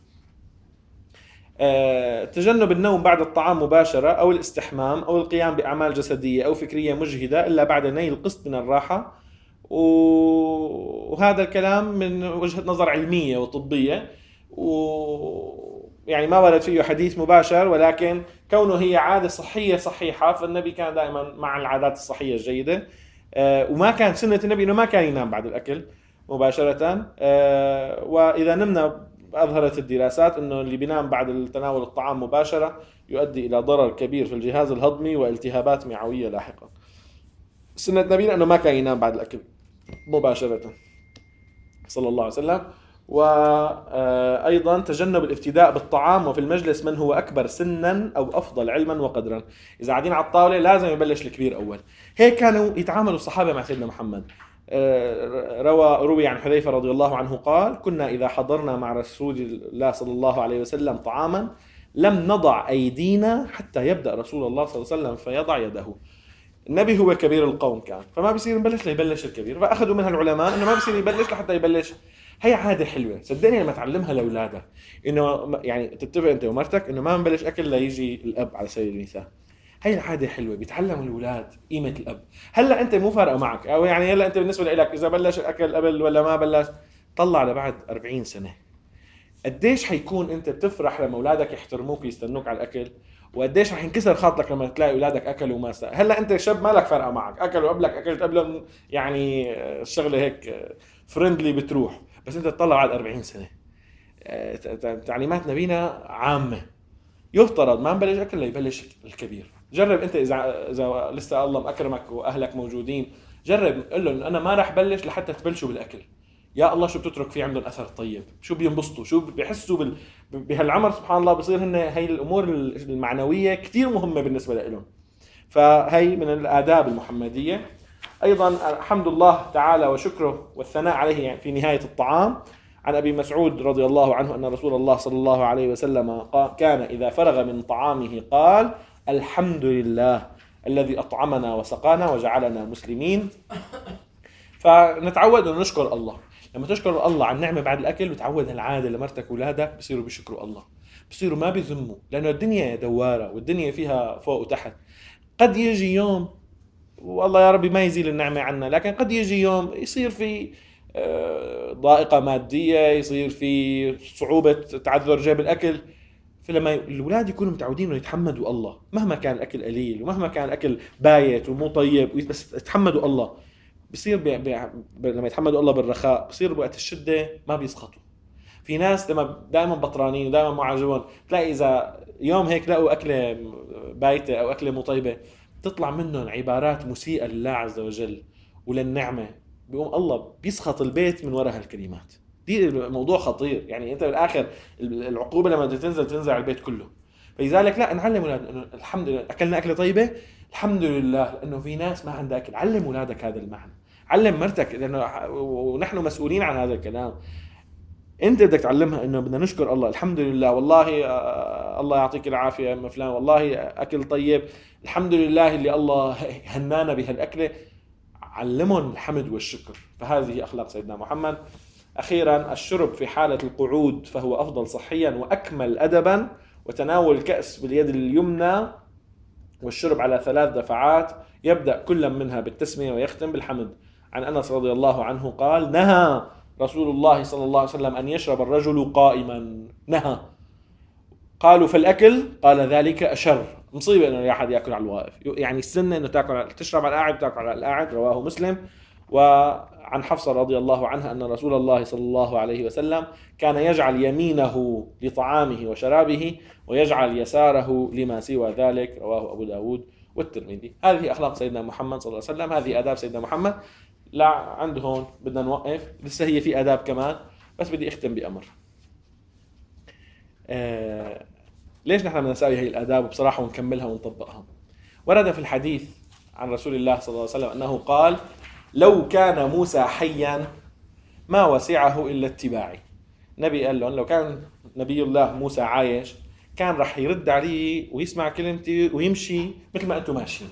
أه، تجنب النوم بعد الطعام مباشره، او الاستحمام، او القيام باعمال جسديه او فكريه مجهده الا بعد نيل قسط من الراحه. وهذا الكلام من وجهه نظر علميه وطبيه، و يعني ما ورد فيه حديث مباشر، ولكن كونه هي عادة صحية صحيحة، فالنبي كان دائما مع العادات الصحية الجيدة. أه وما كان سنة النبي إنه ما كان ينام بعد الأكل مباشرة. أه وإذا نمنا أظهرت الدراسات إنه اللي بينام بعد تناول الطعام مباشرة يؤدي إلى ضرر كبير في الجهاز الهضمي والتهابات معوية لاحقا. سنة نبينا إنه ما كان ينام بعد الأكل مباشرة صلى الله عليه وسلم. وأيضا تجنب الافتداء بالطعام وفي المجلس من هو أكبر سنا أو أفضل علما وقدرا. إذا قاعدين على الطاولة لازم يبلش الكبير أول. هيك كانوا يتعاملوا الصحابة مع سيدنا محمد. روى روي عن حذيفة رضي الله عنه قال: كنا إذا حضرنا مع رسول الله صلى الله عليه وسلم طعاما لم نضع أيدينا حتى يبدأ رسول الله صلى الله عليه وسلم فيضع يده. النبي هو كبير القوم كان، فما بيصير نبلش ليبلش الكبير. فأخذوا منها العلماء إنه ما بيصير يبلش لحتى يبلش. هي عادة حلوة صدقني لما تعلمها لأولادك، إنه يعني تتفق أنت ومرتك إنه ما نبلش أكل ليجي الأب على سبيل المثال. هي العادة حلوة، بيتعلم الأولاد قيمة الأب. هلا أنت مو فارقة معك، أو يعني هلا أنت بالنسبة لك إذا بلش الأكل قبل ولا ما بلش، طلع لبعد أربعين سنة قديش حيكون انت بتفرح لما اولادك يحترموك ويستنوك على الاكل، وقديش رح ينكسر خاطرك لما تلاقي اولادك اكلوا وما سا. هلا انت شاب ما لك فرقه معك، اكلوا قبلك اكلت قبلهم، يعني الشغله هيك فريندلي بتروح. بس انت تطلع على أربعين سنه، تعليمات نبينا عامه. يفترض ما نبلش اكل ليبلش الكبير. جرب انت اذا اذا لسه الله مأكرمك واهلك موجودين، جرب قل لهم انا ما راح بلش لحتى تبلشوا بالاكل. يا الله شو بتترك في عندهم اثر طيب، شو بينبسطوا، شو بيحسوا بال... بهالعمر سبحان الله بصير هن هي الامور المعنويه كثير مهمه بالنسبه لهم. فهي من الاداب المحمديه. ايضا الحمد الله تعالى وشكره والثناء عليه يعني في نهايه الطعام. عن ابي مسعود رضي الله عنه ان رسول الله صلى الله عليه وسلم كان اذا فرغ من طعامه قال الحمد لله الذي اطعمنا وسقانا وجعلنا مسلمين. فنتعود ان نشكر الله. لما تشكر الله على النعمه بعد الاكل وتعود العاده لمرتك واولادك بصيروا بيشكروا الله، بصيروا ما بيذموا، لانه الدنيا دواره والدنيا فيها فوق وتحت. قد يجي يوم والله يا ربي ما يزيل النعمه عنا، لكن قد يجي يوم يصير في ضائقه ماديه، يصير في صعوبه تعذر جيب الاكل. فلما الاولاد يكونوا متعودين انه يتحمدوا الله مهما كان الاكل قليل ومهما كان الاكل بايت ومو طيب، بس يتحمدوا الله، بصير بي... بي... لما يتحمدوا الله بالرخاء بصير بوقت الشده ما بيسخطوا. في ناس لما دائما بطرانين ودائما مو عاجبهم، تلاقي اذا يوم هيك لقوا اكله بايته او اكله مو طيبه تطلع منهم عبارات مسيئه لله عز وجل وللنعمه، بيقوم الله بيسخط البيت من وراء هالكلمات دي. الموضوع خطير، يعني انت بالاخر العقوبه لما تنزل تنزل على البيت كله. فلذلك لا نعلم اولادنا انه الحمد لله اكلنا اكله طيبه، الحمد لله، لانه في ناس ما عندها اكل. علم اولادك هذا المعنى، علم مرتك، لانه ونحن مسؤولين عن هذا الكلام. انت بدك تعلمها انه بدنا نشكر الله، الحمد لله، والله الله يعطيك العافيه يا فلان، والله اكل طيب، الحمد لله اللي الله هنانا بهالاكله. علمهم الحمد والشكر. فهذه اخلاق سيدنا محمد. اخيرا الشرب في حاله القعود فهو افضل صحيا واكمل ادبا، وتناول الكأس باليد اليمنى والشرب على ثلاث دفعات يبدأ كل منها بالتسمية ويختم بالحمد. عن أنس رضي الله عنه قال نهى رسول الله صلى الله عليه وسلم أن يشرب الرجل قائما. نهى. قالوا فالأكل؟ قال ذلك أشر. مصيبة أنه أحد يأكل على الواقف، يعني السنة أنه تأكل تشرب على القاعد تأكل على القاعد. رواه مسلم. وعن حفصة رضي الله عنها أن رسول الله صلى الله عليه وسلم كان يجعل يمينه لطعامه وشرابه ويجعل يساره لما سوى ذلك. رواه أبو داود والترمذي. هذه أخلاق سيدنا محمد صلى الله عليه وسلم، هذه آداب سيدنا محمد. لا عند هون بدنا نوقف، لسه هي في آداب كمان، بس بدي أختم بأمر. آه ليش نحن بدنا نساوي هي الآداب بصراحة ونكملها ونطبقها؟ ورد في الحديث عن رسول الله صلى الله عليه وسلم أنه قال لو كان موسى حيا ما وسعه إلا اتباعي. نبي قال لهم لو كان نبي الله موسى عايش كان رح يرد عليه ويسمع كلمتي ويمشي مثل ما أنتم ماشيين.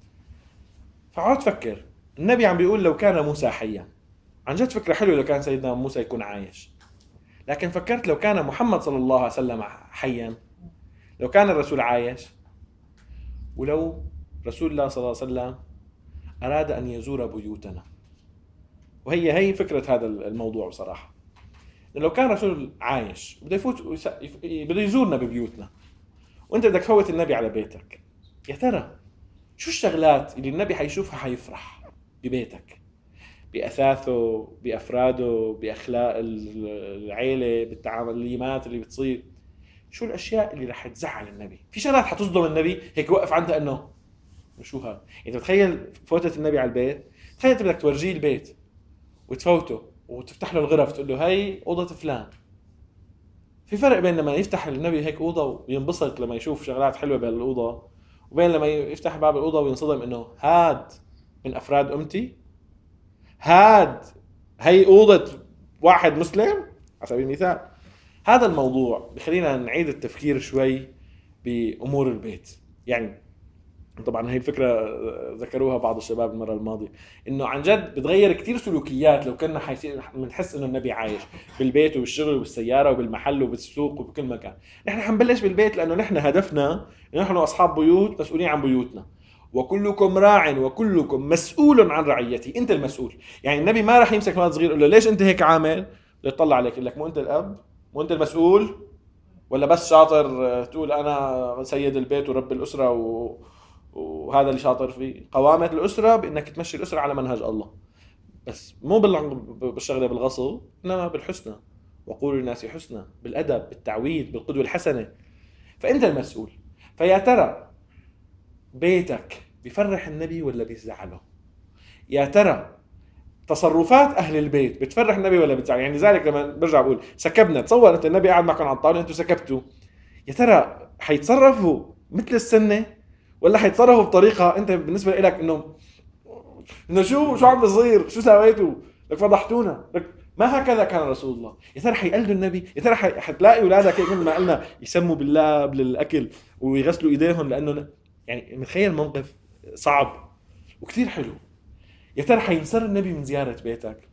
فعاد فكر، النبي عم بيقول لو كان موسى حيا، عن جد فكرة حلوة لو كان سيدنا موسى يكون عايش. لكن فكرت لو كان محمد صلى الله عليه وسلم حيا، لو كان الرسول عايش، ولو رسول الله صلى الله عليه وسلم أراد أن يزور بيوتنا. وهي هي فكرة هذا الموضوع بصراحة. لو كان رسول عايش بده يفوت بده يزورنا ببيوتنا، وانت بدك تفوت النبي على بيتك، يا ترى شو الشغلات اللي النبي حيشوفها حيفرح ببيتك، بأثاثه، بأفراده، بأخلاق العيلة، بالتعاملات اللي بتصير؟ شو الأشياء اللي رح تزعل النبي؟ في شغلات حتصدم النبي هيك وقف عندها انه شو هذا؟ يعني تخيل فوتة النبي على البيت، تخيل انت بدك تورجيه البيت وتفوته وتفتح له الغرف تقول له هاي أوضة فلان. في فرق بين لما يفتح النبي هيك أوضة وينبسط لما يشوف شغلات حلوة بالأوضة، وبين لما يفتح باب الأوضة وينصدم إنه هاد من أفراد أمتي، هاد هي أوضة واحد مسلم على سبيل المثال. هذا الموضوع بخلينا نعيد التفكير شوي بأمور البيت. يعني طبعا هي الفكرة ذكروها بعض الشباب المرة الماضية، انه عن جد بتغير كتير سلوكيات لو كنا حيصير بنحس انه النبي عايش بالبيت وبالشغل وبالسيارة وبالمحل وبالسوق وبكل مكان. نحن حنبلش بالبيت لانه نحن هدفنا انه نحن اصحاب بيوت مسؤولين عن بيوتنا. وكلكم راع وكلكم مسؤول عن رعيته. انت المسؤول. يعني النبي ما راح يمسك ولد صغير يقول له ليش انت هيك عامل، يطلع عليك يقول لك مو انت الاب، مو انت المسؤول؟ ولا بس شاطر تقول انا سيد البيت ورب الاسره و... وهذا اللي شاطر فيه؟ قوامة الاسره بانك تمشي الاسره على منهج الله، بس مو بالشغله بالغصب، انما بالحسنى، وقولوا للناس حسنى، بالادب، بالتعويد، بالقدوه الحسنه. فانت المسؤول. فيا ترى بيتك بيفرح النبي ولا بيزعله؟ يا ترى تصرفات اهل البيت بتفرح النبي ولا بتزعله؟ يعني ذلك لما برجع بقول سكبنا، تصور انت النبي قاعد معكم على الطاوله انتم سكبتوا، يا ترى حيتصرفوا مثل السنه ولا حيتصرفوا بطريقه انت بالنسبه لك انه انه شو شو عم بيصير، شو سويتوا، لك فضحتونا، لك ما هكذا كان رسول الله؟ يا ترى حيقلدوا النبي؟ يا ترى حتلاقي اولادك هيك مثل ما قلنا يسموا بالله قبل الاكل ويغسلوا ايديهم؟ لانه يعني متخيل موقف صعب وكثير حلو. يا ترى حينصر النبي من زياره بيتك؟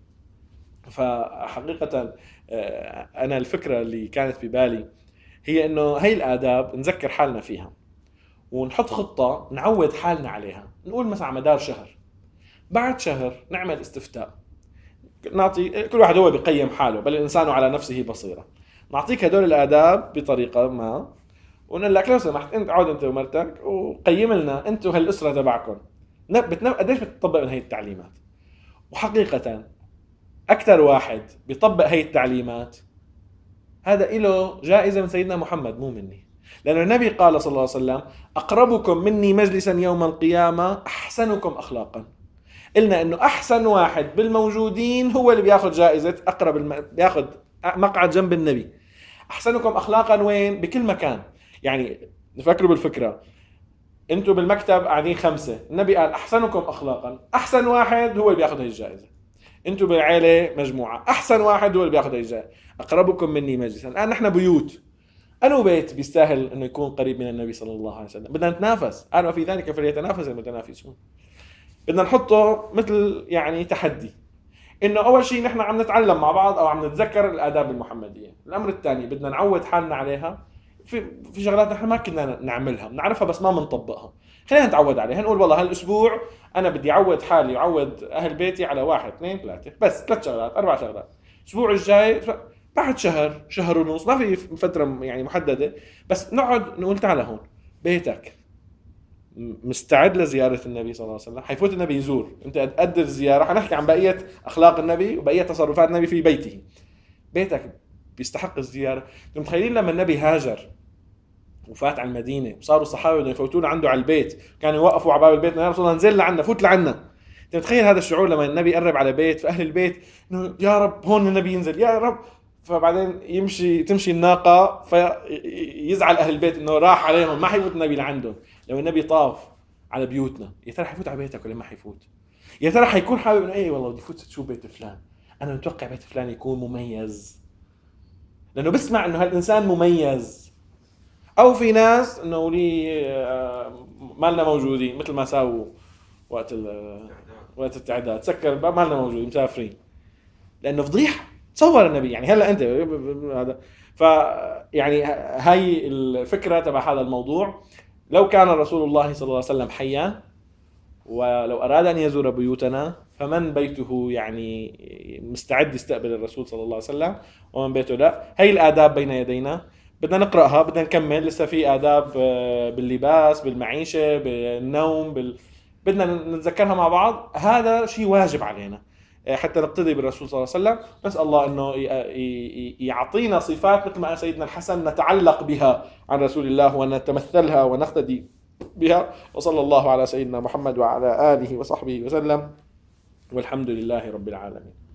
فحقيقه انا الفكره اللي كانت في بالي هي انه هي الآداب نذكر حالنا فيها ونحط خطه نعود حالنا عليها. نقول مثلا مدار شهر، بعد شهر نعمل استفتاء، نعطي كل واحد هو بيقيم حاله، بل الإنسان على نفسه بصيرة. نعطيك هدول الآداب بطريقة ما ونقول لك لو سمحت انت عود انت ومرتك وقيم لنا انتوا هالأسرة تبعكم بتنو... قديش بتطبق من هاي التعليمات. وحقيقة أكثر واحد بيطبق هاي التعليمات هذا إله جائزة من سيدنا محمد مو مني، لأن النبي قال صلى الله عليه وسلم أقربكم مني مجلسا يوم القيامة أحسنكم أخلاقا. قلنا انه احسن واحد بالموجودين هو اللي بياخذ جائزة اقرب الم... بياخذ مقعد جنب النبي. احسنكم اخلاقا وين؟ بكل مكان. يعني نفكروا بالفكرة، انتوا بالمكتب قاعدين خمسة، النبي قال احسنكم اخلاقا، احسن واحد هو اللي بياخذ هاي الجائزة. انتوا بالعيلة مجموعة، احسن واحد هو اللي بياخذ هاي الجائزة. اقربكم مني مجلسا، الان نحن بيوت، أنو بيت بيستاهل انه يكون قريب من النبي صلى الله عليه وسلم؟ بدنا نتنافس، قال وفي ذلك فليتنافس المتنافسون. بدنا نحطه مثل يعني تحدي، انه اول شيء نحن عم نتعلم مع بعض او عم نتذكر الآداب المحمدية. الامر الثاني بدنا نعود حالنا عليها. في في شغلات نحن ما كنا نعملها، بنعرفها بس ما بنطبقها، خلينا نتعود عليها. نقول والله هالاسبوع انا بدي اعود حالي وعود اهل بيتي على واحد اثنين ثلاثة، بس ثلاث شغلات اربع شغلات. الاسبوع الجاي بعد شهر شهر ونص، ما في فترة يعني محددة، بس نقعد نقول تعال هون بيتك مستعد لزيارة النبي صلى الله عليه وسلم، حيفوت النبي يزور، انت قدر الزيارة. حنحكي عن بقية اخلاق النبي وبقية تصرفات النبي في بيته. بيتك بيستحق الزيارة. انتم متخيلين لما النبي هاجر وفات على المدينة وصاروا الصحابة بدهم يفوتون عنده على البيت، كانوا يوقفوا على باب البيت يا رسول الله انزل لعنا، فوت لعنا. انت متخيل هذا الشعور لما النبي قرب على بيت فاهل البيت انه يا رب هون النبي ينزل يا رب، فبعدين يمشي تمشي الناقة فيزعل اهل البيت انه راح عليهم، ما حيفوت النبي لعندهم. لو النبي طاف على بيوتنا يا ترى حيفوت على بيتك ولا ما حيفوت؟ يا ترى حيكون حابب انه ايه والله بدي فوت تشوف بيت فلان، انا متوقع بيت فلان يكون مميز، لانه بسمع انه هالانسان مميز. او في ناس انه لي مالنا موجودين مثل ما ساووا وقت وقت التعداد، سكر الباب مالنا موجودين مسافرين، لانه فضيحه. تصور النبي يعني هلا انت هذا. ف يعني هاي الفكره تبع هذا الموضوع. لو كان رسول الله صلى الله عليه وسلم حيا ولو أراد أن يزور بيوتنا، فمن بيته يعني مستعد يستقبل الرسول صلى الله عليه وسلم ومن بيته لا. هاي الآداب بين يدينا، بدنا نقرأها، بدنا نكمل. لسه في آداب باللباس، بالمعيشة، بالنوم، بال... بدنا نتذكرها مع بعض. هذا شيء واجب علينا حتى نقتدي بالرسول صلى الله عليه وسلم. بس الله أنه يعطينا صفات مثل ما سيدنا الحسن نتعلق بها عن رسول الله ونتمثلها ونقتدي بها. وصلى الله على سيدنا محمد وعلى آله وصحبه وسلم، والحمد لله رب العالمين.